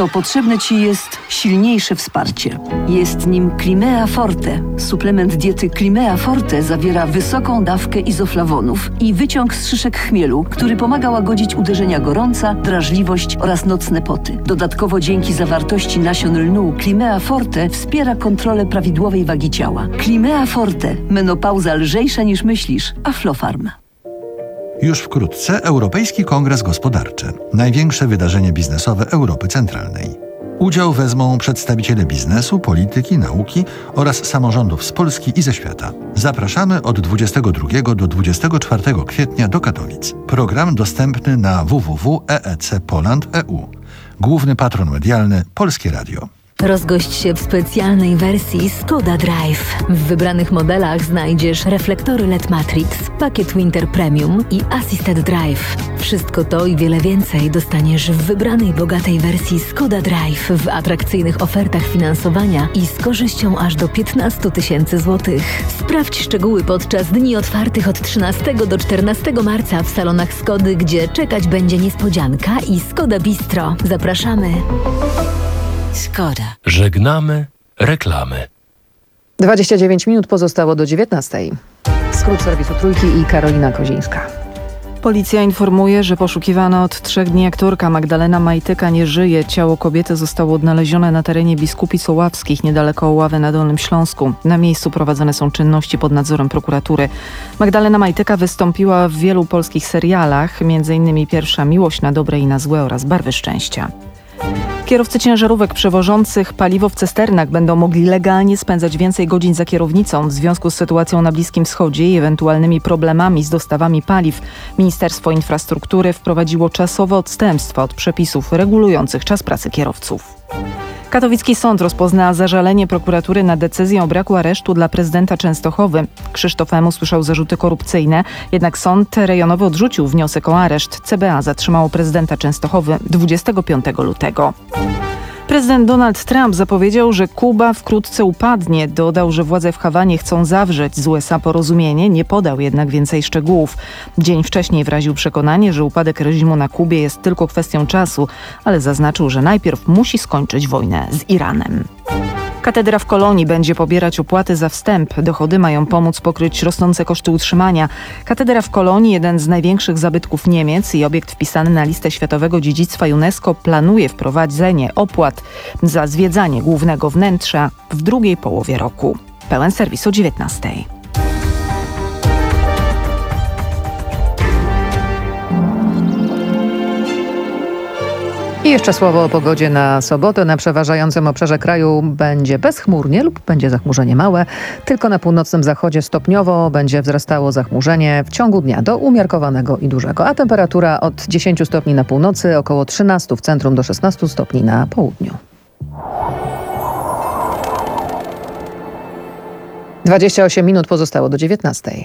to potrzebne Ci jest silniejsze wsparcie. Jest nim Climea Forte. Suplement diety Climea Forte zawiera wysoką dawkę izoflawonów i wyciąg z szyszek chmielu, który pomaga łagodzić uderzenia gorąca, drażliwość oraz nocne poty. Dodatkowo dzięki zawartości nasion lnu Climea Forte wspiera kontrolę prawidłowej wagi ciała. Climea Forte. Menopauza lżejsza niż myślisz. Aflofarm. Już wkrótce Europejski Kongres Gospodarczy, największe wydarzenie biznesowe Europy Centralnej. Udział wezmą przedstawiciele biznesu, polityki, nauki oraz samorządów z Polski i ze świata. Zapraszamy od dwudziestego drugiego do dwudziestego czwartego kwietnia do Katowic. Program dostępny na w w w kropka e e c poland kropka e u. Główny patron medialny Polskie Radio. Rozgość się w specjalnej wersji Skoda Drive. W wybranych modelach znajdziesz reflektory L E D Matrix, pakiet Winter Premium i Assisted Drive. Wszystko to i wiele więcej dostaniesz w wybranej bogatej wersji Skoda Drive w atrakcyjnych ofertach finansowania i z korzyścią aż do piętnaście tysięcy złotych. Sprawdź szczegóły podczas dni otwartych od trzynastego do czternastego marca w salonach Skody, gdzie czekać będzie niespodzianka i Skoda Bistro. Zapraszamy. Skoda. Żegnamy reklamy. dwadzieścia dziewięć minut pozostało do dziewiętnastej. Skrót serwisu Trójki i Karolina Kozińska. Policja informuje, że poszukiwana od trzech dni aktorka Magdalena Majtyka nie żyje. Ciało kobiety zostało odnalezione na terenie Biskupic Oławskich, niedaleko Oławy na Dolnym Śląsku. Na miejscu prowadzone są czynności pod nadzorem prokuratury. Magdalena Majtyka wystąpiła w wielu polskich serialach, między innymi Pierwsza miłość, Na dobre i na złe oraz Barwy szczęścia. Kierowcy ciężarówek przewożących paliwo w cysternach będą mogli legalnie spędzać więcej godzin za kierownicą. W związku z sytuacją na Bliskim Wschodzie i ewentualnymi problemami z dostawami paliw, Ministerstwo Infrastruktury wprowadziło czasowe odstępstwo od przepisów regulujących czas pracy kierowców. Katowicki sąd rozpozna zażalenie prokuratury na decyzję o braku aresztu dla prezydenta Częstochowy. Krzysztof M. usłyszał zarzuty korupcyjne, jednak sąd rejonowy odrzucił wniosek o areszt. C B A zatrzymało prezydenta Częstochowy dwudziestego piątego lutego. Prezydent Donald Trump zapowiedział, że Kuba wkrótce upadnie. Dodał, że władze w Hawanie chcą zawrzeć z U S A porozumienie, nie podał jednak więcej szczegółów. Dzień wcześniej wyraził przekonanie, że upadek reżimu na Kubie jest tylko kwestią czasu, ale zaznaczył, że najpierw musi skończyć wojnę z Iranem. Katedra w Kolonii będzie pobierać opłaty za wstęp. Dochody mają pomóc pokryć rosnące koszty utrzymania. Katedra w Kolonii, jeden z największych zabytków Niemiec i obiekt wpisany na listę Światowego Dziedzictwa UNESCO, planuje wprowadzenie opłat za zwiedzanie głównego wnętrza w drugiej połowie roku. Pełen serwis o dziewiętnastej. I jeszcze słowo o pogodzie na sobotę. Na przeważającym obszarze kraju będzie bezchmurnie lub będzie zachmurzenie małe. Tylko na północnym zachodzie stopniowo będzie wzrastało zachmurzenie w ciągu dnia do umiarkowanego i dużego. A temperatura od dziesięciu stopni na północy, około trzynastu w centrum do szesnastu stopni na południu. dwadzieścia osiem minut pozostało do dziewiętnastej.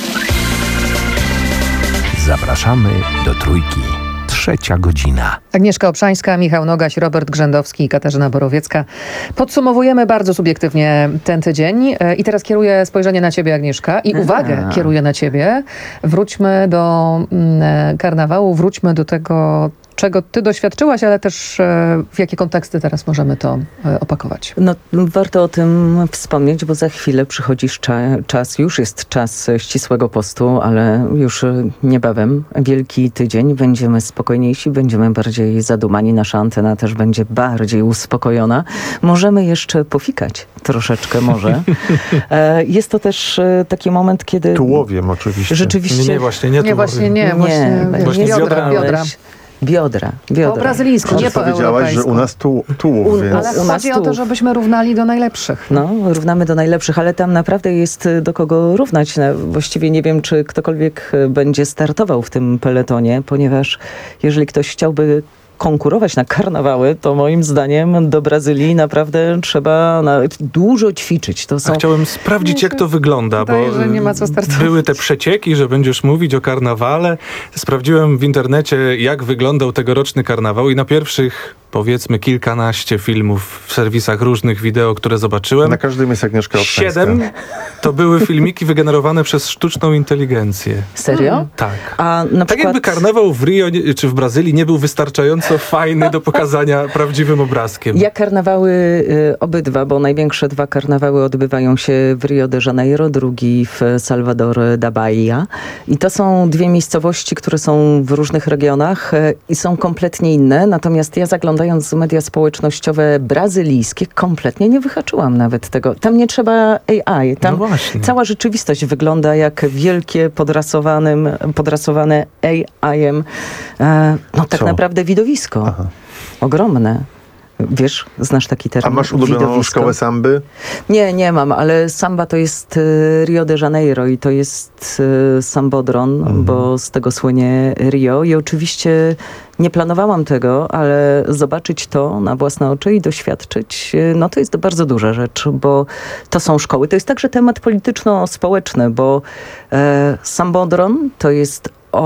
Zapraszamy do Trójki. Trzecia godzina. Agnieszka Obszańska, Michał Nogaś, Robert Grzędowski i Katarzyna Borowiecka. Podsumowujemy bardzo subiektywnie ten tydzień. I teraz kieruję spojrzenie na ciebie, Agnieszka, i Aha. uwagę kieruję na ciebie. Wróćmy do mm, karnawału, wróćmy do tego, czego ty doświadczyłaś, ale też e, w jakie konteksty teraz możemy to e, opakować. No, warto o tym wspomnieć, bo za chwilę przychodzi cza- czas, już jest czas ścisłego postu, ale już niebawem, wielki tydzień, będziemy spokojniejsi, będziemy bardziej zadumani, nasza antena też będzie bardziej uspokojona. Możemy jeszcze pofikać troszeczkę może. E, jest to też e, taki moment, kiedy... Tułowiem oczywiście. Rzeczywiście... Nie, nie właśnie nie Nie, właśnie nie. Nie, właśnie, nie, właśnie biodra. biodra. biodra. Biodra, biodra. Po brazylijsku, nie po powiedziałaś, że u nas tu, tułów, więc... Ale chodzi o to, żebyśmy równali do najlepszych. No, równamy do najlepszych, ale tam naprawdę jest do kogo równać. Właściwie nie wiem, czy ktokolwiek będzie startował w tym peletonie, ponieważ jeżeli ktoś chciałby konkurować na karnawały, to moim zdaniem do Brazylii naprawdę trzeba na, dużo ćwiczyć. To są... A chciałem sprawdzić, jak to wygląda, Wydaje, bo że nie ma co startować. Były te przecieki, że będziesz mówić o karnawale. Sprawdziłem w internecie, jak wyglądał tegoroczny karnawał i na pierwszych, powiedzmy, kilkanaście filmów w serwisach różnych wideo, które zobaczyłem. Na każdym jest Agnieszka Obszańska. Siedem to były filmiki wygenerowane przez sztuczną inteligencję. Serio? Hmm. Tak. A na tak przykład... jakby karnawał w Rio czy w Brazylii nie był wystarczająco wystarczająco fajny do pokazania prawdziwym obrazkiem. Ja karnawały y, obydwa, bo największe dwa karnawały odbywają się w Rio de Janeiro, drugi w Salvador da Bahia. I to są dwie miejscowości, które są w różnych regionach y, i są kompletnie inne. Natomiast ja zaglądając w media społecznościowe brazylijskie, kompletnie nie wyhaczyłam nawet tego. Tam nie trzeba A I. Tam no właśnie. Cała rzeczywistość wygląda jak wielkie, podrasowanym, podrasowane A I-em. E, no tak Co? naprawdę widowisko. Aha. Ogromne. Wiesz, znasz taki termin? A masz ulubioną widowisko? szkołę samby? Nie, nie mam, ale samba to jest y, Rio de Janeiro i to jest y, sambodron, mhm. bo z tego słynie Rio i oczywiście nie planowałam tego, ale zobaczyć to na własne oczy i doświadczyć, y, no to jest bardzo duża rzecz, bo to są szkoły. To jest także temat polityczno-społeczny, bo y, sambodron to jest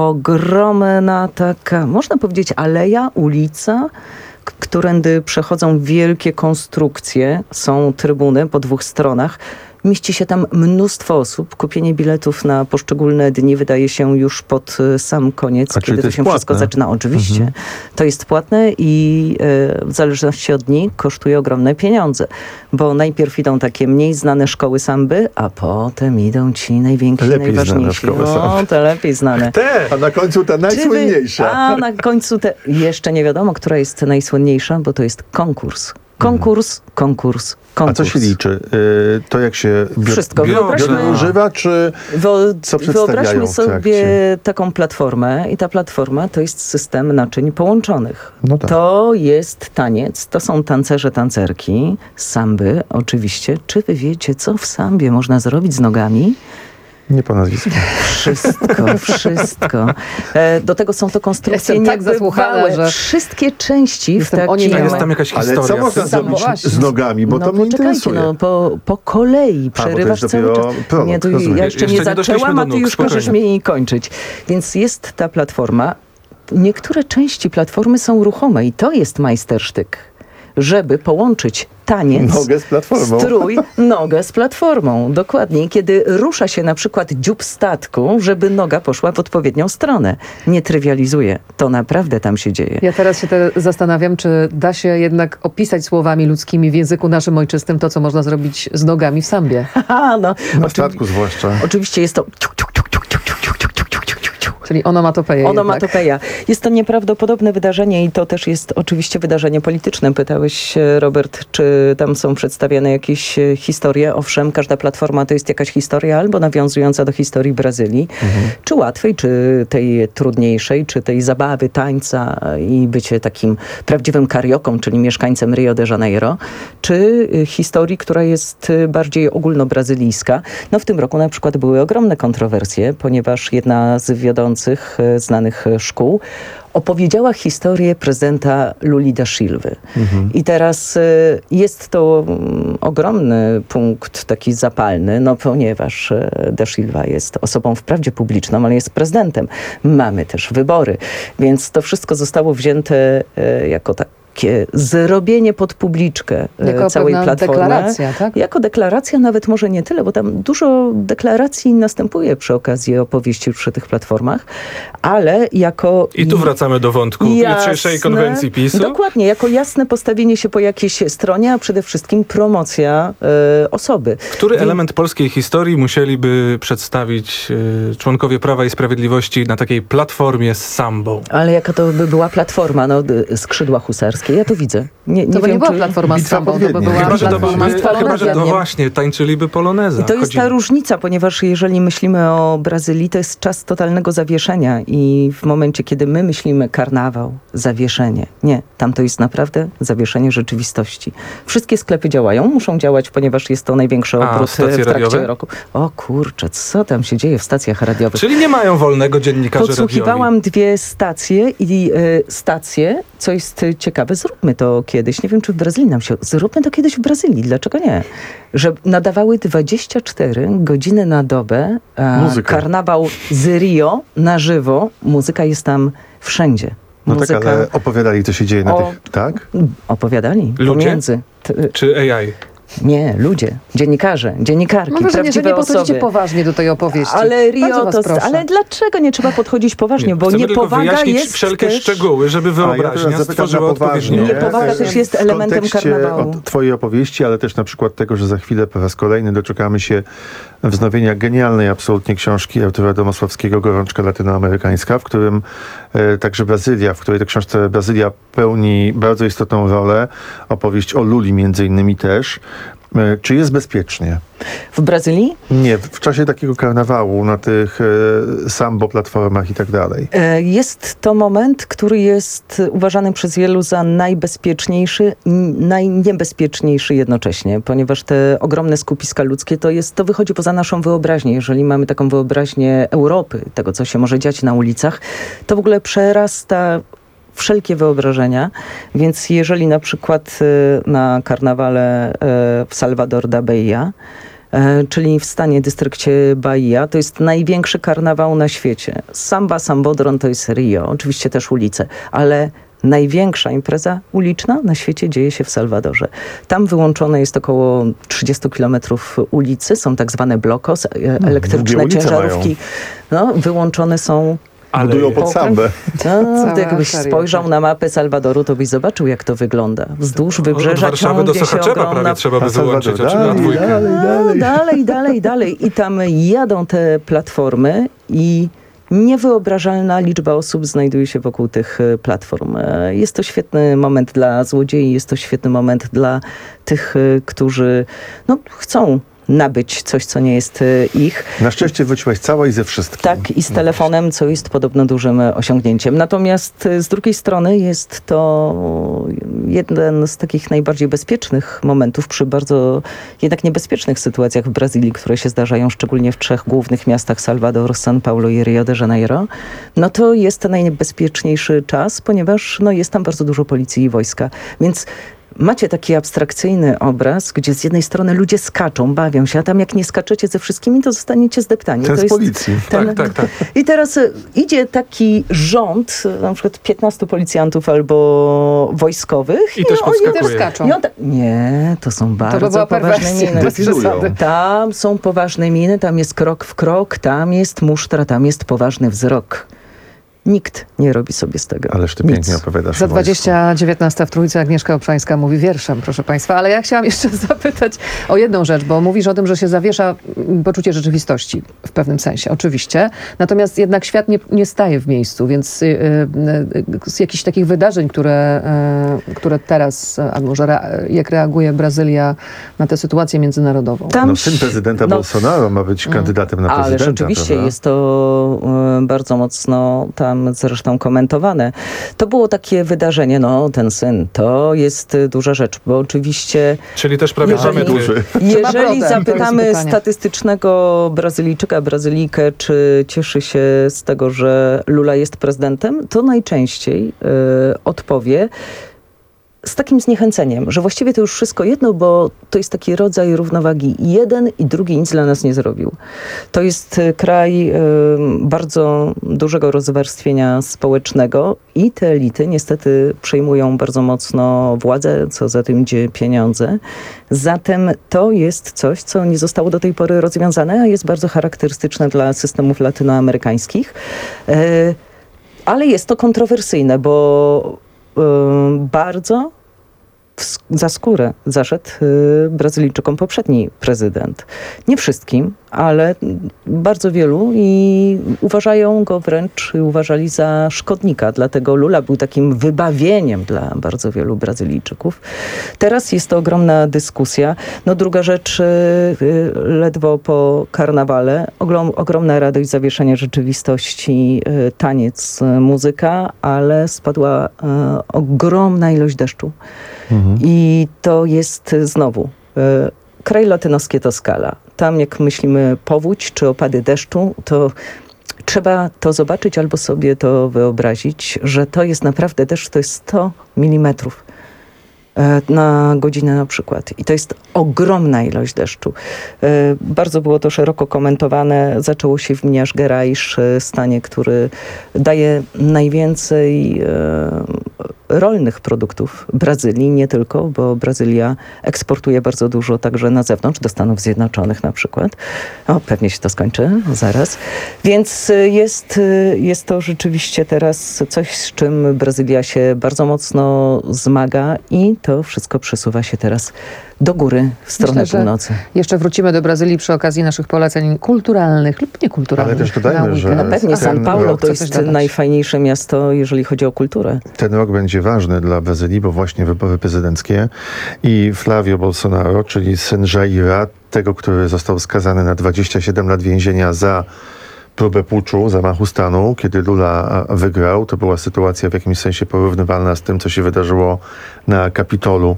ogromna taka, można powiedzieć, aleja, ulica, którędy przechodzą wielkie konstrukcje, są trybuny po dwóch stronach. Mieści się tam mnóstwo osób. Kupienie biletów na poszczególne dni wydaje się już pod sam koniec, A kiedy to, to się płatne? wszystko zaczyna. Oczywiście. Mhm. To jest płatne i e, w zależności od dni kosztuje ogromne pieniądze. Bo najpierw idą takie mniej znane szkoły samby, a potem idą ci najwięksi, lepiej najważniejsi. Znane szkoły no, te lepiej znane. Te, a na końcu ta najsłynniejsza. A na końcu te... Jeszcze nie wiadomo, która jest najsłynniejsza, bo to jest konkurs. Konkurs, konkurs, konkurs. A co się liczy? Yy, to jak się bior, Wszystko. bior, Wyobraźmy, bior używa, czy co przedstawiają wyobraźmy w sobie trakcie? taką platformę i ta platforma to jest system naczyń połączonych. No tak. To jest taniec, to są tancerze, tancerki, samby oczywiście. Czy wy wiecie, co w sambie można zrobić z nogami? Nie po nazwisku. Wszystko, wszystko. E, do tego są to konstrukcje Jestem tak zasłuchana, że wszystkie części w takim... A jest tam jakaś historia. Ale co można zrobić z nogami, bo no, to mnie poczekajcie, interesuje. no, po, po kolei A, przerywasz bo to jest cały czas. dopiero prolog, Nie, to rozumiem. ja jeszcze, Jeszcze nie nie doszliśmy zaczęłam, do a ty nóg, już spokojnie. każesz mi kończyć. Więc jest ta platforma. Niektóre części platformy są ruchome i to jest majstersztyk. Żeby połączyć taniec, nogę z platformą. strój, nogę z platformą. Dokładnie. Kiedy rusza się na przykład dziób statku, żeby noga poszła w odpowiednią stronę. Nie trywializuję. To naprawdę tam się dzieje. Ja teraz się te zastanawiam, czy da się jednak opisać słowami ludzkimi w języku naszym ojczystym to, co można zrobić z nogami w sambie. Aha, no. Na statku zwłaszcza. Oczywiście jest to... Czyli onomatopeja. Onomatopeja. Jest to nieprawdopodobne wydarzenie i to też jest oczywiście wydarzenie polityczne. Pytałeś, Robert, czy tam są przedstawiane jakieś historie. Owszem, każda platforma to jest jakaś historia albo nawiązująca do historii Brazylii. Mhm. Czy łatwej, czy tej trudniejszej, czy tej zabawy, tańca i bycie takim prawdziwym karioką, czyli mieszkańcem Rio de Janeiro, czy historii, która jest bardziej ogólnobrazylijska. No w tym roku na przykład były ogromne kontrowersje, ponieważ jedna z wiodących znanych szkół opowiedziała historię prezydenta Luli da Silvy. Mhm. I teraz y, jest to y, ogromny punkt taki zapalny, no ponieważ y, da Silva jest osobą wprawdzie publiczną, ale jest prezydentem. Mamy też wybory, więc to wszystko zostało wzięte y, jako tak zrobienie pod publiczkę jako całej platformy. Deklaracja, tak? Jako deklaracja nawet może nie tyle, bo tam dużo deklaracji następuje przy okazji opowieści przy tych platformach, ale jako... I tu wracamy do wątku jasne, jutrzejszej konwencji PiSu. Dokładnie, jako jasne postawienie się po jakiejś stronie, a przede wszystkim promocja y, osoby. Który element polskiej historii musieliby przedstawić y, członkowie Prawa i Sprawiedliwości na takiej platformie z sambą? Ale jaka to by była platforma? No, skrzydła husarskie. Ja to widzę. Nie, nie to by wiem, nie była czy... platforma z sambą, to by była Chyba, że to platforma byłby, z chyba, że, no właśnie, tańczyliby poloneza. I to jest ta różnica, ponieważ jeżeli myślimy o Brazylii, to jest czas totalnego zawieszenia i w momencie, kiedy my myślimy karnawał, zawieszenie. Nie, tam to jest naprawdę zawieszenie rzeczywistości. Wszystkie sklepy działają, muszą działać, ponieważ jest to największy obrót w trakcie radiowe? roku. O kurczę, co tam się dzieje w stacjach radiowych? Czyli nie mają wolnego dziennikarze Podsłuchiwałam radiowi. dwie stacje i y, stacje, co jest ciekawe, zróbmy to kiedyś. Nie wiem, czy w Brazylii nam się... Zróbmy to kiedyś w Brazylii. Dlaczego nie? Że nadawały dwadzieścia cztery godziny na dobę a, karnawał z Rio na żywo. Muzyka jest tam wszędzie. No Muzyka... tak, ale opowiadali, co się dzieje na o... tych... Tak? Opowiadali. Ludzie? Pomiędzy. Czy A I? Nie, ludzie, dziennikarze, dziennikarki, Mam wrażenie, że prawdziwe nie podchodzicie osoby. poważnie do tej opowieści. Ale Rio, Bardzo was to, proszę. ale dlaczego nie trzeba podchodzić poważnie? Nie, bo chcemy tylko niepowaga wyjaśnić jest wszelkie też... szczegóły, żeby wyobraźnia ja stworzyła odpowiednią. Niepowaga też jest w elementem kontekście karnawału. od twojej opowieści, ale też na przykład tego, że za chwilę po raz kolejny doczekamy się wznowienia genialnej absolutnie książki autora Domosławskiego Gorączka latynoamerykańska, w którym e, także Brazylia, w której to książce Brazylia pełni bardzo istotną rolę. Opowieść o Luli między innymi też. E, czy jest bezpiecznie? W Brazylii? Nie, w czasie takiego karnawału, na tych e, sambo platformach i tak dalej. E, Jest to moment, który jest uważany przez wielu za najbezpieczniejszy i najniebezpieczniejszy jednocześnie, ponieważ te ogromne skupiska ludzkie, to jest, to wychodzi poza naszą wyobraźnię. Jeżeli mamy taką wyobraźnię Europy, tego co się może dziać na ulicach, to w ogóle przerasta wszelkie wyobrażenia, więc jeżeli na przykład y, na karnawale y, w Salvador da Bahia, y, czyli w stanie dystrykcie Bahia, to jest największy karnawał na świecie. Samba, Sambodron to jest Rio, oczywiście też ulice, ale największa impreza uliczna na świecie dzieje się w Salwadorze. Tam wyłączone jest około trzydzieści kilometrów ulicy, są tak zwane blokos, No, elektryczne ciężarówki. No, wyłączone są. Ale budują pod sambę. No, jakbyś spojrzał na mapę Salwadoru, to byś zobaczył, jak to wygląda. Wzdłuż wybrzeża Od Warszawy do ciągnie się Sochaczewa ogromna... prawie trzeba by wyłączyć, a czy na dalej, dwójkę. dalej, dalej. No, dalej, dalej, dalej. I tam jadą te platformy i niewyobrażalna liczba osób znajduje się wokół tych platform. Jest to świetny moment dla złodziei, jest to świetny moment dla tych, którzy no, chcą nabyć coś, co nie jest ich. Na szczęście wróciłaś cała i ze wszystkim. Tak, i z telefonem, co jest podobno dużym osiągnięciem. Natomiast z drugiej strony jest to jeden z takich najbardziej bezpiecznych momentów przy bardzo jednak niebezpiecznych sytuacjach w Brazylii, które się zdarzają szczególnie w trzech głównych miastach: Salvador, São Paulo i Rio de Janeiro. No to jest to najniebezpieczniejszy czas, ponieważ no, jest tam bardzo dużo policji i wojska. Więc macie taki abstrakcyjny obraz, gdzie z jednej strony ludzie skaczą, bawią się, a tam jak nie skaczecie ze wszystkimi, to zostaniecie zdeptani. Ten to z jest policji. ten... Tak, tak, tak. I teraz y, idzie taki rząd, y, na przykład piętnastu policjantów albo wojskowych. I też oni podskakuje. też skaczą. I on ta... Nie, to są bardzo to by była poważne perwersja, miny. bez przesady. Tam są poważne miny, tam jest krok w krok, tam jest musztra, tam jest poważny wzrok. Nikt nie robi sobie z tego. Ależ ty nic. pięknie opowiadasz. Za o wojsku. dwadzieścia dziewiętnaście w Trójce Agnieszka Obszańska mówi wierszem, proszę państwa. Ale ja chciałam jeszcze zapytać o jedną rzecz, bo mówisz o tym, że się zawiesza poczucie rzeczywistości w pewnym sensie, oczywiście. Natomiast jednak świat nie, nie staje w miejscu, więc yy, yy, z jakichś takich wydarzeń, które, yy, które teraz, a może rea- jak reaguje Brazylia na tę sytuację międzynarodową. Tam No, syn prezydenta no, Bolsonaro ma być kandydatem na prezydenta. Ale rzeczywiście prawda? jest to y, bardzo mocno tam zresztą komentowane. To było takie wydarzenie, no ten syn, to jest y, duża rzecz, bo oczywiście... Czyli też prawie dwa jeżeli, metry. jeżeli brodę, zapytamy to jest pytanie. statystycznego Brazylijczyka, Brazylijkę, czy cieszy się z tego, że Lula jest prezydentem, to najczęściej y, odpowie z takim zniechęceniem, że właściwie to już wszystko jedno, bo to jest taki rodzaj równowagi. Jeden i drugi nic dla nas nie zrobił. To jest kraj y, bardzo dużego rozwarstwienia społecznego i te elity niestety przejmują bardzo mocno władzę, co za tym idzie pieniądze. Zatem to jest coś, co nie zostało do tej pory rozwiązane, a jest bardzo charakterystyczne dla systemów latynoamerykańskich. Y, ale jest to kontrowersyjne, bo y, bardzo w, za skórę zaszedł y, Brazylijczykom poprzedni prezydent. Nie wszystkim, ale bardzo wielu i uważają go wręcz, uważali za szkodnika. Dlatego Lula był takim wybawieniem dla bardzo wielu Brazylijczyków. Teraz jest to ogromna dyskusja. No druga rzecz, y, y, ledwo po karnawale, ogrom, ogromna radość, zawieszenie rzeczywistości, y, taniec, y, muzyka, ale spadła y, ogromna ilość deszczu. Mhm. I to jest znowu y, kraj latynoskie to skala. Tam jak myślimy powódź czy opady deszczu, to trzeba to zobaczyć albo sobie to wyobrazić, że to jest naprawdę deszcz, to jest sto milimetrów na godzinę na przykład. I to jest ogromna ilość deszczu. Bardzo było to szeroko komentowane. Zaczęło się w Minas Gerais, stanie, który daje najwięcej rolnych produktów Brazylii, nie tylko, bo Brazylia eksportuje bardzo dużo także na zewnątrz, do Stanów Zjednoczonych na przykład. O, pewnie się to skończy zaraz. Więc jest, jest to rzeczywiście teraz coś, z czym Brazylia się bardzo mocno zmaga i to wszystko przesuwa się teraz do góry, w stronę Myślę, północy. Jeszcze wrócimy do Brazylii przy okazji naszych poleceń kulturalnych lub niekulturalnych. Ale też dodajmy, że Na pewnie São Paulo to jest dodać? najfajniejsze miasto, jeżeli chodzi o kulturę. Ten rok będzie ważny dla Brazylii, bo właśnie wybory prezydenckie i Flavio Bolsonaro, czyli syn Jaira, tego, który został skazany na dwadzieścia siedem lat więzienia za próbę puczu, zamachu stanu, kiedy Lula wygrał. To była sytuacja w jakimś sensie porównywalna z tym, co się wydarzyło na Kapitolu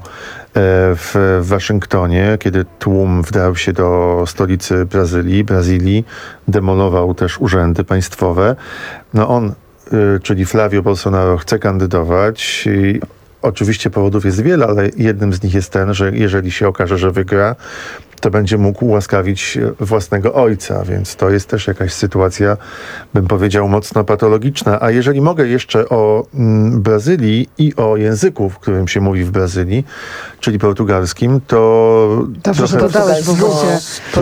w Waszyngtonie, kiedy tłum wdarł się do stolicy Brazylii, Brazylii, demolował też urzędy państwowe. No on, czyli Flavio Bolsonaro, chce kandydować i oczywiście powodów jest wiele, ale jednym z nich jest ten, że jeżeli się okaże, że wygra, to będzie mógł ułaskawić własnego ojca, więc to jest też jakaś sytuacja, bym powiedział, mocno patologiczna. A jeżeli mogę jeszcze o mm, Brazylii i o języku, w którym się mówi w Brazylii, czyli portugalskim, to... Dobrze, że dodałeś, bo wrócie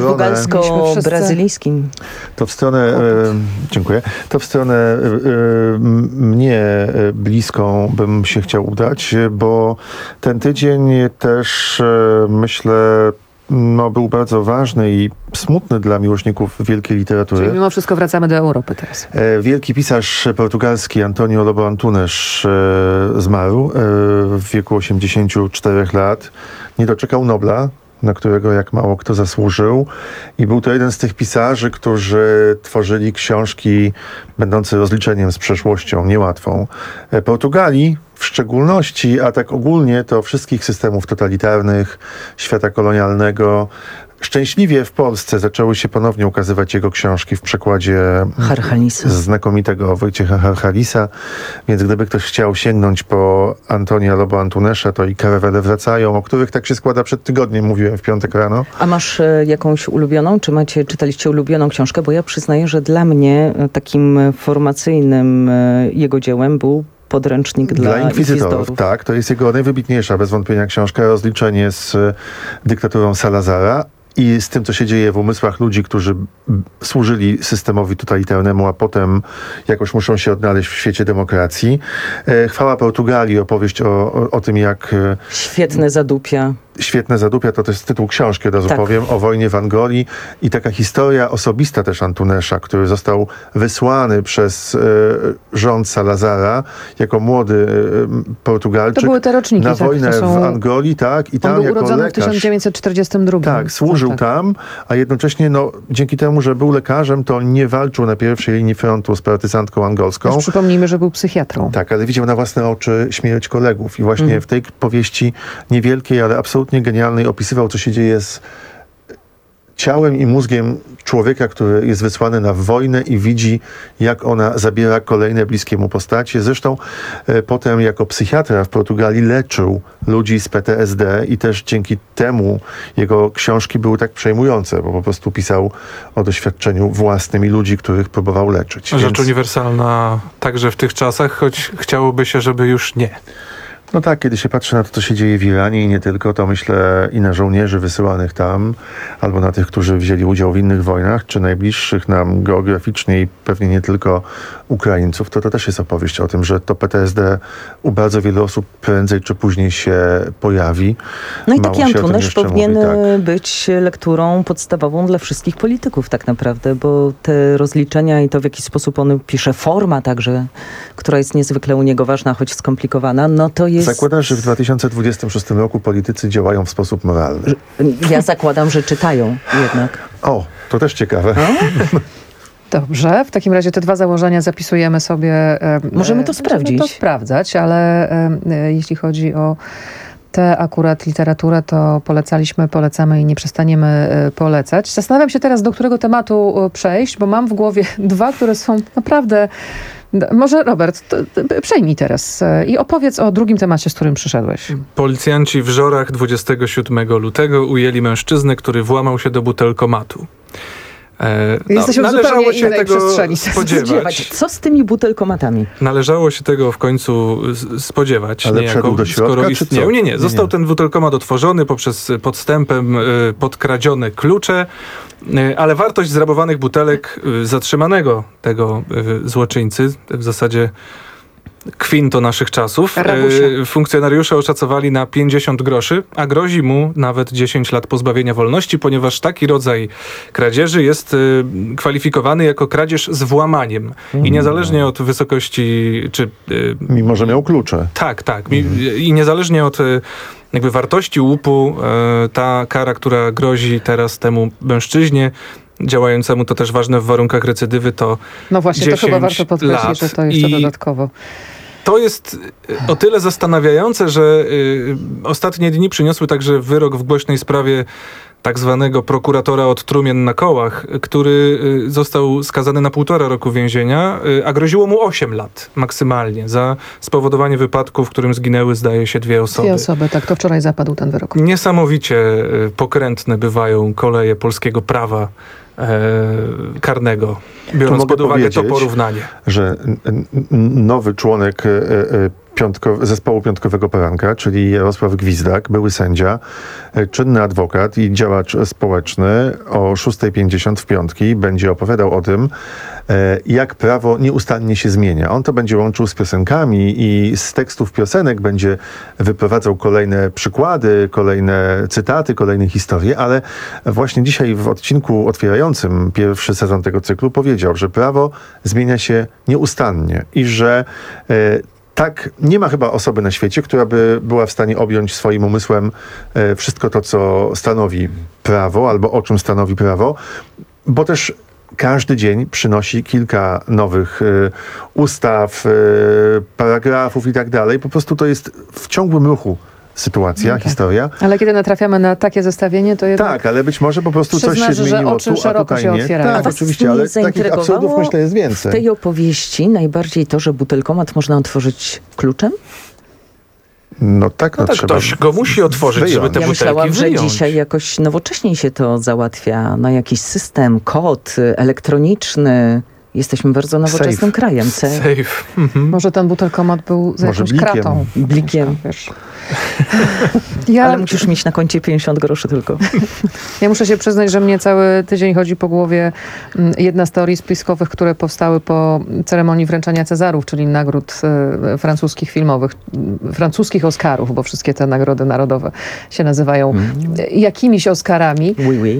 portugalsko-brazylijskim. To w stronę... E, dziękuję. To w stronę e, e, mnie bliską bym się chciał udać, bo ten tydzień też e, myślę no, był bardzo ważny i smutny dla miłośników wielkiej literatury. Czyli mimo wszystko wracamy do Europy teraz. Wielki pisarz portugalski Antonio Lobo Antunes e, zmarł e, w wieku osiemdziesięciu czterech lat. Nie doczekał Nobla, na którego jak mało kto zasłużył. I był to jeden z tych pisarzy, którzy tworzyli książki będące rozliczeniem z przeszłością, niełatwą. E, Portugalii w szczególności, a tak ogólnie to wszystkich systemów totalitarnych, świata kolonialnego. Szczęśliwie w Polsce zaczęły się ponownie ukazywać jego książki w przekładzie Harchalisa. znakomitego Wojciecha Harchalisa, więc gdyby ktoś chciał sięgnąć po Antonia Lobo Antunesa, to i Karewele wracają, o których tak się składa przed tygodniem, mówiłem w piątek rano. A masz e, jakąś ulubioną? Czy macie, czytaliście ulubioną książkę? Bo ja przyznaję, że dla mnie e, takim formacyjnym e, jego dziełem był Podręcznik dla, dla inkwizytorów. inkwizytorów. Tak, to jest jego najwybitniejsza, bez wątpienia, książka, rozliczenie z y, dyktaturą Salazara i z tym, co się dzieje w umysłach ludzi, którzy służyli systemowi totalitarnemu, a potem jakoś muszą się odnaleźć w świecie demokracji. E, Chwała Portugalii, opowieść o, o, o tym, jak... E, Świetne zadupia. Świetne zadupia, to, to jest tytuł książki, od razu tak. powiem, o wojnie w Angolii i taka historia osobista też Antunesa, który został wysłany przez e, rząd Salazara jako młody e, Portugalczyk to były te roczniki, na tak, wojnę są... w Angolii, tak? I tam On był jako urodzony lekarz, w tysiąc dziewięćset czterdziestym drugim. Tak, służył tak. tam, a jednocześnie no, dzięki temu, że był lekarzem, to nie walczył na pierwszej linii frontu z partyzantką angolską. Już przypomnijmy, że był psychiatrą. Tak, ale widział na własne oczy śmierć kolegów i właśnie mm. w tej powieści niewielkiej, ale absolutnie genialnej opisywał, co się dzieje z ciałem i mózgiem człowieka, który jest wysłany na wojnę i widzi, jak ona zabiera kolejne bliskie mu postacie. Zresztą e, potem jako psychiatra w Portugalii leczył ludzi z P T S D i też dzięki temu jego książki były tak przejmujące, bo po prostu pisał o doświadczeniu własnym i ludzi, których próbował leczyć. Rzecz Więc... uniwersalna także w tych czasach, choć chciałoby się, żeby już nie. No tak, kiedy się patrzy na to, co się dzieje w Iranie i nie tylko, to myślę i na żołnierzy wysyłanych tam, albo na tych, którzy wzięli udział w innych wojnach, czy najbliższych nam geograficznie i pewnie nie tylko Ukraińców, to to też jest opowieść o tym, że to P T S D u bardzo wielu osób prędzej czy później się pojawi. No i Mało taki się o tym Antunes jeszcze powinien mówi, tak. być lekturą podstawową dla wszystkich polityków tak naprawdę, bo te rozliczenia i to, w jaki sposób on pisze, forma także, która jest niezwykle u niego ważna, choć skomplikowana, no to jest... Zakładasz, że w dwa tysiące dwudziestym szóstym roku politycy działają w sposób moralny? Ja zakładam, że czytają jednak. O, to też ciekawe. Dobrze, w takim razie te dwa założenia zapisujemy sobie. E, Możemy to sprawdzić. to sprawdzać, ale e, e, jeśli chodzi o tę akurat literaturę, to polecaliśmy, polecamy i nie przestaniemy e, polecać. Zastanawiam się teraz, do którego tematu e, przejść, bo mam w głowie dwa, które są naprawdę... Może Robert, to, to przejmij teraz e, i opowiedz o drugim temacie, z którym przyszedłeś. Policjanci w Żorach dwudziestego siódmego lutego ujęli mężczyznę, który włamał się do butelkomatu. E, Jesteśmy no, w zupełnie należało się innej tego przestrzeni. spodziewać. Co z tymi butelkomatami? Należało się tego w końcu s- spodziewać. Ale niejako, wszedł do środka, skoro czy istniał. co? Nie, nie. Został Nie. ten butelkomat otworzony poprzez podstępem y, podkradzione klucze, y, ale wartość zrabowanych butelek y, zatrzymanego tego y, złoczyńcy, w zasadzie kwinto naszych czasów, y, funkcjonariusze oszacowali na pięćdziesiąt groszy, a grozi mu nawet dziesięć lat pozbawienia wolności, ponieważ taki rodzaj kradzieży jest y, kwalifikowany jako kradzież z włamaniem. I niezależnie od wysokości, czy... Y, Mimo, że miał klucze. Tak, tak. Mi, I niezależnie od y, jakby wartości łupu, y, ta kara, która grozi teraz temu mężczyźnie, działającemu, to też ważne w warunkach recydywy, to No właśnie, to chyba warto podkreślić, lat. że to jeszcze I dodatkowo. to jest o tyle zastanawiające, że y, ostatnie dni przyniosły także wyrok w głośnej sprawie tak zwanego prokuratora od trumien na kołach, który y, został skazany na półtora roku więzienia, y, a groziło mu osiem lat maksymalnie za spowodowanie wypadku, w którym zginęły, zdaje się, dwie osoby. Dwie osoby, tak, to wczoraj zapadł ten wyrok. Niesamowicie y, pokrętne bywają koleje polskiego prawa e, karnego, biorąc mogę pod uwagę to powiedzieć, porównanie. Że n- n- nowy członek e, e, piątko, zespołu Piątkowego Poranka, czyli Jarosław Gwizdak, były sędzia, e, czynny adwokat i działacz społeczny, o szósta pięćdziesiąt w piątki będzie opowiadał o tym, e, jak prawo nieustannie się zmienia. On to będzie łączył z piosenkami i z tekstów piosenek będzie wyprowadzał kolejne przykłady, kolejne cytaty, kolejne historie, ale właśnie dzisiaj w odcinku otwierającym pierwszy sezon tego cyklu powiedział, że prawo zmienia się nieustannie i że e, tak, nie ma chyba osoby na świecie, która by była w stanie objąć swoim umysłem e, wszystko to, co stanowi prawo, albo o czym stanowi prawo, bo też każdy dzień przynosi kilka nowych e, ustaw, e, paragrafów i tak dalej. Po prostu to jest w ciągłym ruchu sytuacja, No tak. historia. Ale kiedy natrafiamy na takie zestawienie, to jednak... Tak, ale być może po prostu coś się przyznasz, że zmieniło oczy tu, a szeroko tutaj się nie. otwierają. Tak, A was oczywiście, nie ale takich zaintrygowało absurdów myślę jest więcej. w tej opowieści najbardziej to, że butelkomat można otworzyć kluczem? No tak, no, No tak, trzeba ktoś go musi otworzyć, wyjąć. żeby te Ja butelki myślałam, że wyjąć. dzisiaj jakoś nowocześniej się to załatwia na jakiś system, kod y, elektroniczny. Jesteśmy bardzo nowoczesnym Safe. krajem. Se- Safe. Mhm. Może ten butelkomat był za Może jakąś blikiem. kratą. Blikiem. Wiesz. Ja, Ale musisz mieć na koncie pięćdziesiąt groszy tylko. ja muszę się przyznać, że mnie cały tydzień chodzi po głowie mm, jedna z teorii spiskowych, które powstały po ceremonii wręczania Cezarów, czyli nagród e, francuskich filmowych, m, francuskich Oscarów, bo wszystkie te nagrody narodowe się nazywają e, jakimiś Oscarami. Oui, oui.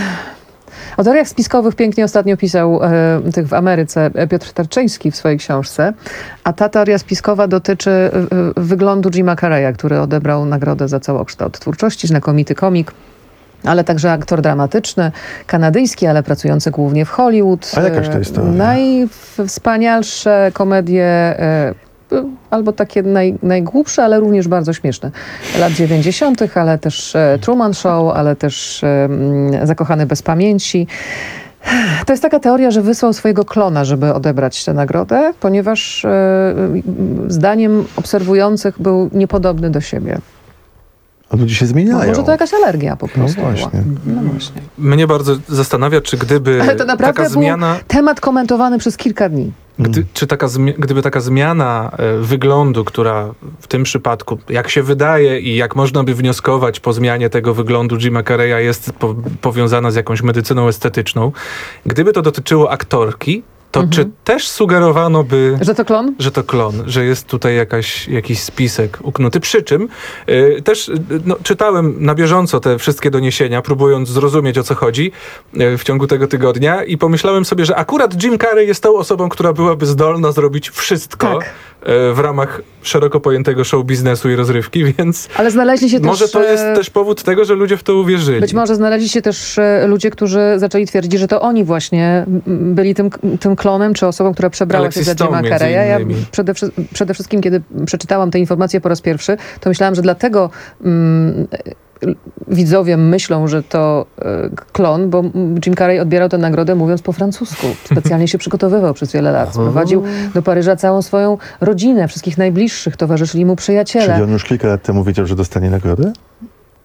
O teoriach spiskowych pięknie ostatnio pisał e, tych w Ameryce Piotr Tarczyński w swojej książce, a ta teoria spiskowa dotyczy e, wyglądu Jima Carreya, który odebrał nagrodę za całokształt twórczości, znakomity komik, ale także aktor dramatyczny, kanadyjski, ale pracujący głównie w Hollywood. A jakaż to jest teoria? Najwspanialsze komedie e, albo takie naj, najgłupsze, ale również bardzo śmieszne. Lat dziewięćdziesiątych, ale też e, Truman Show, ale też e, mm, Zakochany bez pamięci. To jest taka teoria, że wysłał swojego klona, żeby odebrać tę nagrodę, ponieważ e, zdaniem obserwujących był niepodobny do siebie. A ludzie się zmieniają. No, może to jakaś alergia po prostu No była. właśnie. No właśnie. Mnie bardzo zastanawia, czy gdyby Ale to naprawdę taka był zmiana... temat komentowany przez kilka dni. Gdy, czy taka, zmi- gdyby taka zmiana e, wyglądu, która w tym przypadku, jak się wydaje i jak można by wnioskować po zmianie tego wyglądu Jima Carreya, jest po, powiązana z jakąś medycyną estetyczną, gdyby to dotyczyło aktorki, to Mhm. czy też sugerowano by, Że to klon? że to klon, że jest tutaj jakaś, jakiś spisek uknuty? Przy czym y, też y, no, czytałem na bieżąco te wszystkie doniesienia, próbując zrozumieć, o co chodzi y, w ciągu tego tygodnia i pomyślałem sobie, że akurat Jim Carrey jest tą osobą, która byłaby zdolna zrobić wszystko Tak. y, w ramach szeroko pojętego show biznesu i rozrywki, więc Ale znaleźli się może też... to jest e, też powód tego, że ludzie w to uwierzyli. Być może znaleźli się też e, ludzie, którzy zaczęli twierdzić, że to oni właśnie m, byli tym, tym klonem, czy osobą, która przebrała Alexis się za Jima Stone między Carreya. Ja innymi. przede, wszy- przede wszystkim, kiedy przeczytałam te informacje po raz pierwszy, to myślałam, że dlatego mm, widzowie myślą, że to e, klon, bo Jim Carrey odbierał tę nagrodę mówiąc po francusku. Specjalnie się przygotowywał przez wiele lat. Sprowadził do Paryża całą swoją rodzinę, wszystkich najbliższych, towarzyszyli mu przyjaciele. Czyli on już kilka lat temu wiedział, że dostanie nagrodę?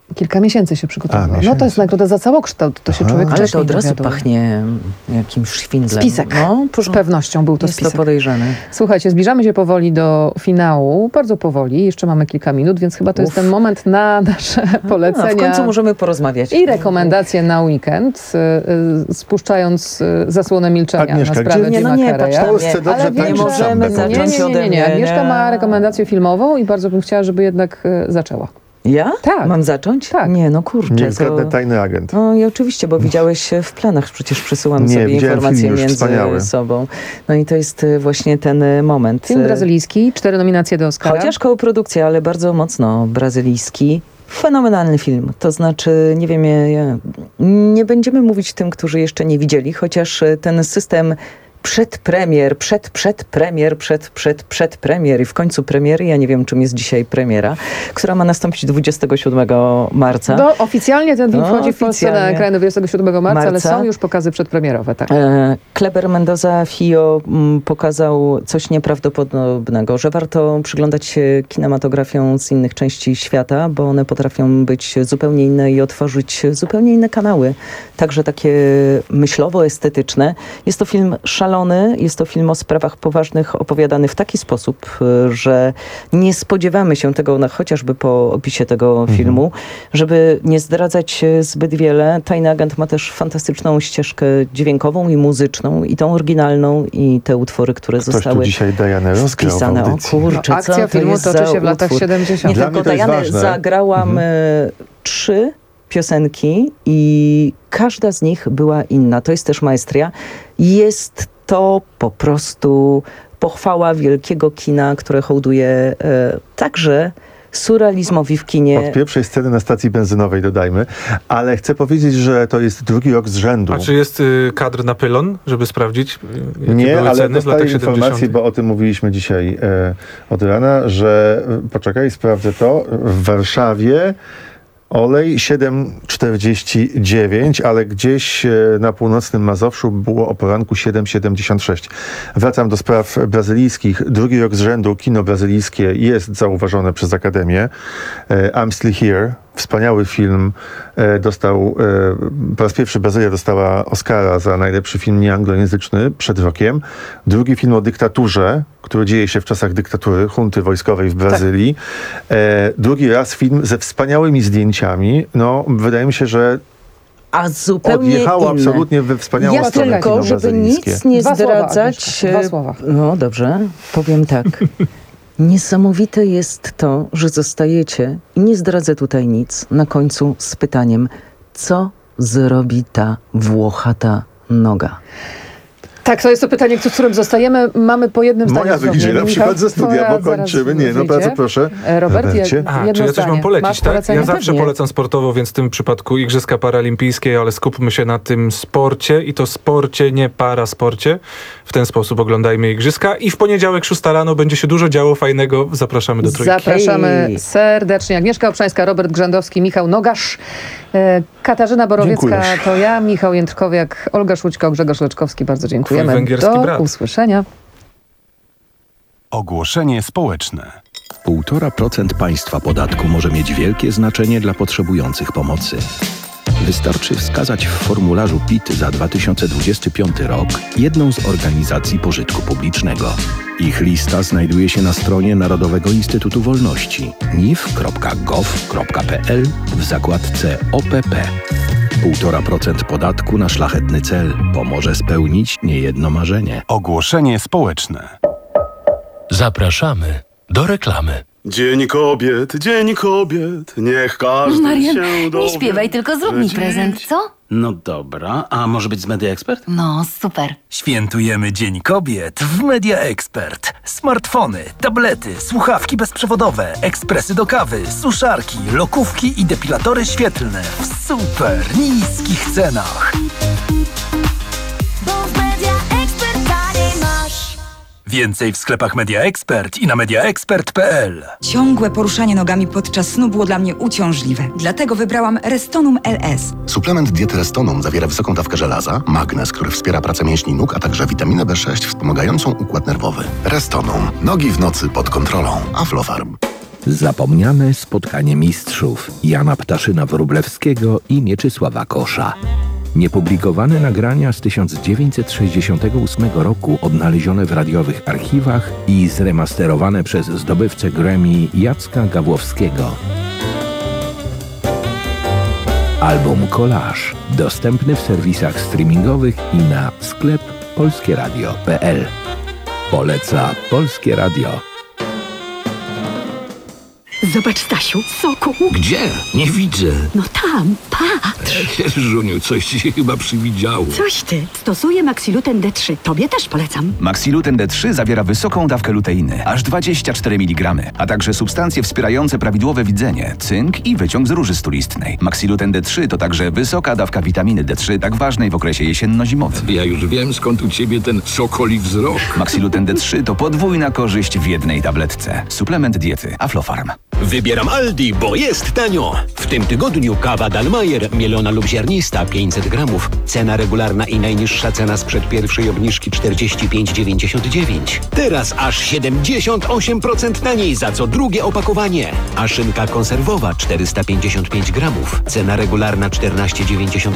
Kilka miesięcy się przygotowało. A, no to jest nagroda za całokształt. To się człowiek Ale wcześniej to od razu dowiaduje. pachnie jakimś szwindlem. Spisek. No, Z pewnością był to jest spisek. to podejrzane. Słuchajcie, zbliżamy się powoli do finału. Bardzo powoli. Jeszcze mamy kilka minut, więc chyba to jest Uf. ten moment na nasze polecenia. A, w końcu możemy porozmawiać. I rekomendacje na weekend, y, y, spuszczając y, zasłonę milczenia Agnieszka, na sprawę gdzie- Tima Nie, no nie, Carreya. patrz na mnie. Polsce dobrze Ale wiem, tańczy że- możemy samba, nie, zacząć nie, nie, ode nie, nie. mnie, Agnieszka nie. ma rekomendację filmową i bardzo bym chciała, żeby jednak y, zaczęła. Ja? Tak. Mam zacząć? Tak. Nie, no kurczę. Niech to... zgadnę, tajny agent. No i oczywiście, bo widziałeś w planach, przecież przesyłam Nie, sobie widziałem informacje film już, między wspaniały. sobą. No i to jest y, właśnie ten y, moment. Film Y, brazylijski, cztery nominacje do Oscara. Chociaż koprodukcja, ale bardzo mocno brazylijski. Fenomenalny film. To znaczy, nie wiem, ja, ja, nie będziemy mówić tym, którzy jeszcze nie widzieli, chociaż y, ten system przedpremier, przed, przedpremier, przed, przed, przedpremier i w końcu premiery, ja nie wiem, czym jest dzisiaj premiera, która ma nastąpić dwudziestego siódmego marca. No, oficjalnie ten film No, wchodzi w Polsce na oficjalnie. ekrany dwudziestego siódmego marca, ale Marca. są już pokazy przedpremierowe. Tak. E, Kleber Mendoza Fio mm, pokazał coś nieprawdopodobnego, że warto przyglądać się kinematografią z innych części świata, bo one potrafią być zupełnie inne i otworzyć zupełnie inne kanały, także takie myślowo-estetyczne. Jest to film szalony, jest to film o sprawach poważnych opowiadany w taki sposób, y, że nie spodziewamy się tego, no, chociażby po opisie tego Mhm. filmu, żeby nie zdradzać y, zbyt wiele. Tajny agent ma też fantastyczną ścieżkę dźwiękową i muzyczną, i tą oryginalną, i te utwory, które Ktoś zostały tu dzisiaj Dianę rozgrał w wpisane. O audycji. kurczę, No, co akcja to filmu jest toczy za się w latach utwór? siedemdziesiątych. Nie Dla tylko mnie to jest Dianę, ważne. zagrałam Mhm. y, trzy piosenki i każda z nich była inna. To jest też maestria. Jest to po prostu pochwała wielkiego kina, które hołduje e, także surrealizmowi w kinie. Od pierwszej sceny na stacji benzynowej dodajmy, ale chcę powiedzieć, że to jest drugi rok z rzędu. A czy jest y, kadr na pylon, żeby sprawdzić, y, jakie Nie, były ale ceny w dostaję latach informację, siedemdziesiątych? bo o tym mówiliśmy dzisiaj e, od rana, że e, poczekaj, sprawdzę to, w Warszawie olej siedem czterdzieści dziewięć, ale gdzieś e, na północnym Mazowszu było o poranku siedem siedemdziesiąt sześć. Wracam do spraw brazylijskich. Drugi rok z rzędu kino brazylijskie jest zauważone przez Akademię. E, I'm Still Here. Wspaniały film. E, dostał, e, po raz pierwszy Brazylia dostała Oscara za najlepszy film nieanglojęzyczny przed rokiem. Drugi film o dyktaturze, który dzieje się w czasach dyktatury, hunty wojskowej w Brazylii. E, drugi raz film ze wspaniałymi zdjęciami. No, wydaje mi się, że A zupełnie odjechało inne. absolutnie we wspaniałą Ja stronę tylko, kino żeby brazylijskie. nic nie Dwa słowa, zdradzać. Agnieszka, dwa słowa. No dobrze, powiem tak. Niesamowite jest to, że zostajecie, i nie zdradzę tutaj nic, na końcu z pytaniem, co zrobi ta włochata noga? Tak, to jest to pytanie, z którym zostajemy. Mamy po jednym zdaniu. Moja wyjdzie na Michał, przykład ze studia, twoja bo zaraz kończymy. Nie, no wyjdzie. bardzo proszę. E, Robert, Robercie. je- A, jedno czy ja coś zdanie. mam polecić, Masz tak? polecenie? Ja zawsze Pewnie. polecam sportowo, więc w tym przypadku Igrzyska Paralimpijskie, ale skupmy się na tym sporcie i to sporcie, nie parasporcie. W ten sposób oglądajmy Igrzyska i w poniedziałek szósta rano będzie się dużo działo fajnego. Zapraszamy do Trójki. Zapraszamy Hej. serdecznie. Agnieszka Obszańska, Robert Grzędowski, Michał Nogasz, e, Katarzyna Borowiecka, Dziękuję. to ja, Michał Jędrkowiak, Olga Szłućko, Grzegorz Leczkowski. Bardzo dziękujemy. Twój węgierski Do brat. usłyszenia. Ogłoszenie społeczne. Półtora procent państwa podatku może mieć wielkie znaczenie dla potrzebujących pomocy. Wystarczy wskazać w formularzu P I T za dwa tysiące dwudziesty piąty rok jedną z organizacji pożytku publicznego. Ich lista znajduje się na stronie Narodowego Instytutu Wolności N I F kropka gov kropka p l w zakładce O P P. Półtora procent podatku na szlachetny cel pomoże spełnić niejedno marzenie. Ogłoszenie społeczne. Zapraszamy do reklamy. Dzień kobiet, dzień kobiet, niech każdy Marian, się nie dowie. śpiewaj, tylko zrób mi Dzień- prezent, co? No dobra, a może być z Media Expert? No, super. Świętujemy Dzień Kobiet w Media Expert. Smartfony, tablety, słuchawki bezprzewodowe, ekspresy do kawy, suszarki, lokówki i depilatory świetlne w super niskich cenach. Bo w Media Expert taniej masz. Więcej w sklepach Media Expert i na mediaexpert kropka p l. Ciągłe poruszanie nogami podczas snu było dla mnie uciążliwe. Dlatego wybrałam Restonum L S. Suplement diety Restonum zawiera wysoką dawkę żelaza, magnez, który wspiera pracę mięśni nóg, a także witaminę B sześć wspomagającą układ nerwowy. Restonum. Nogi w nocy pod kontrolą. Aflofarm. Zapomniane spotkanie mistrzów Jana Ptaszyna-Wróblewskiego i Mieczysława Kosza. Niepublikowane nagrania z tysiąc dziewięćset sześćdziesiątego ósmego roku odnalezione w radiowych archiwach i zremasterowane przez zdobywcę Grammy Jacka Gawłowskiego. Album Collage dostępny w serwisach streamingowych i na sklep polskieradio kropka p l. Poleca Polskie Radio. Zobacz, Stasiu, soku. Gdzie? Nie widzę. No tam, patrz. Żuniu, coś ci się chyba przywidziało. Coś ty. Stosuję Maxiluten D trzy. Tobie też polecam. Maxiluten D trzy zawiera wysoką dawkę luteiny, aż dwadzieścia cztery miligramy, a także substancje wspierające prawidłowe widzenie, cynk i wyciąg z róży stulistnej. Maxiluten D trzy to także wysoka dawka witaminy D trzy, tak ważnej w okresie jesienno-zimowym. Ja już wiem, skąd u ciebie ten sokoli wzrok. Maxiluten D trzy to podwójna korzyść w jednej tabletce. Suplement diety Aflofarm. Wybieram Aldi, bo jest tanio. W tym tygodniu kawa Dalmajer, mielona lub ziarnista, pięćset gramów. Cena regularna i najniższa cena sprzed pierwszej obniżki czterdzieści pięć dziewięćdziesiąt dziewięć. Teraz aż siedemdziesiąt osiem procent taniej za co drugie opakowanie. A szynka konserwowa czterysta pięćdziesiąt pięć gramów. Cena regularna czternaście dziewięćdziesiąt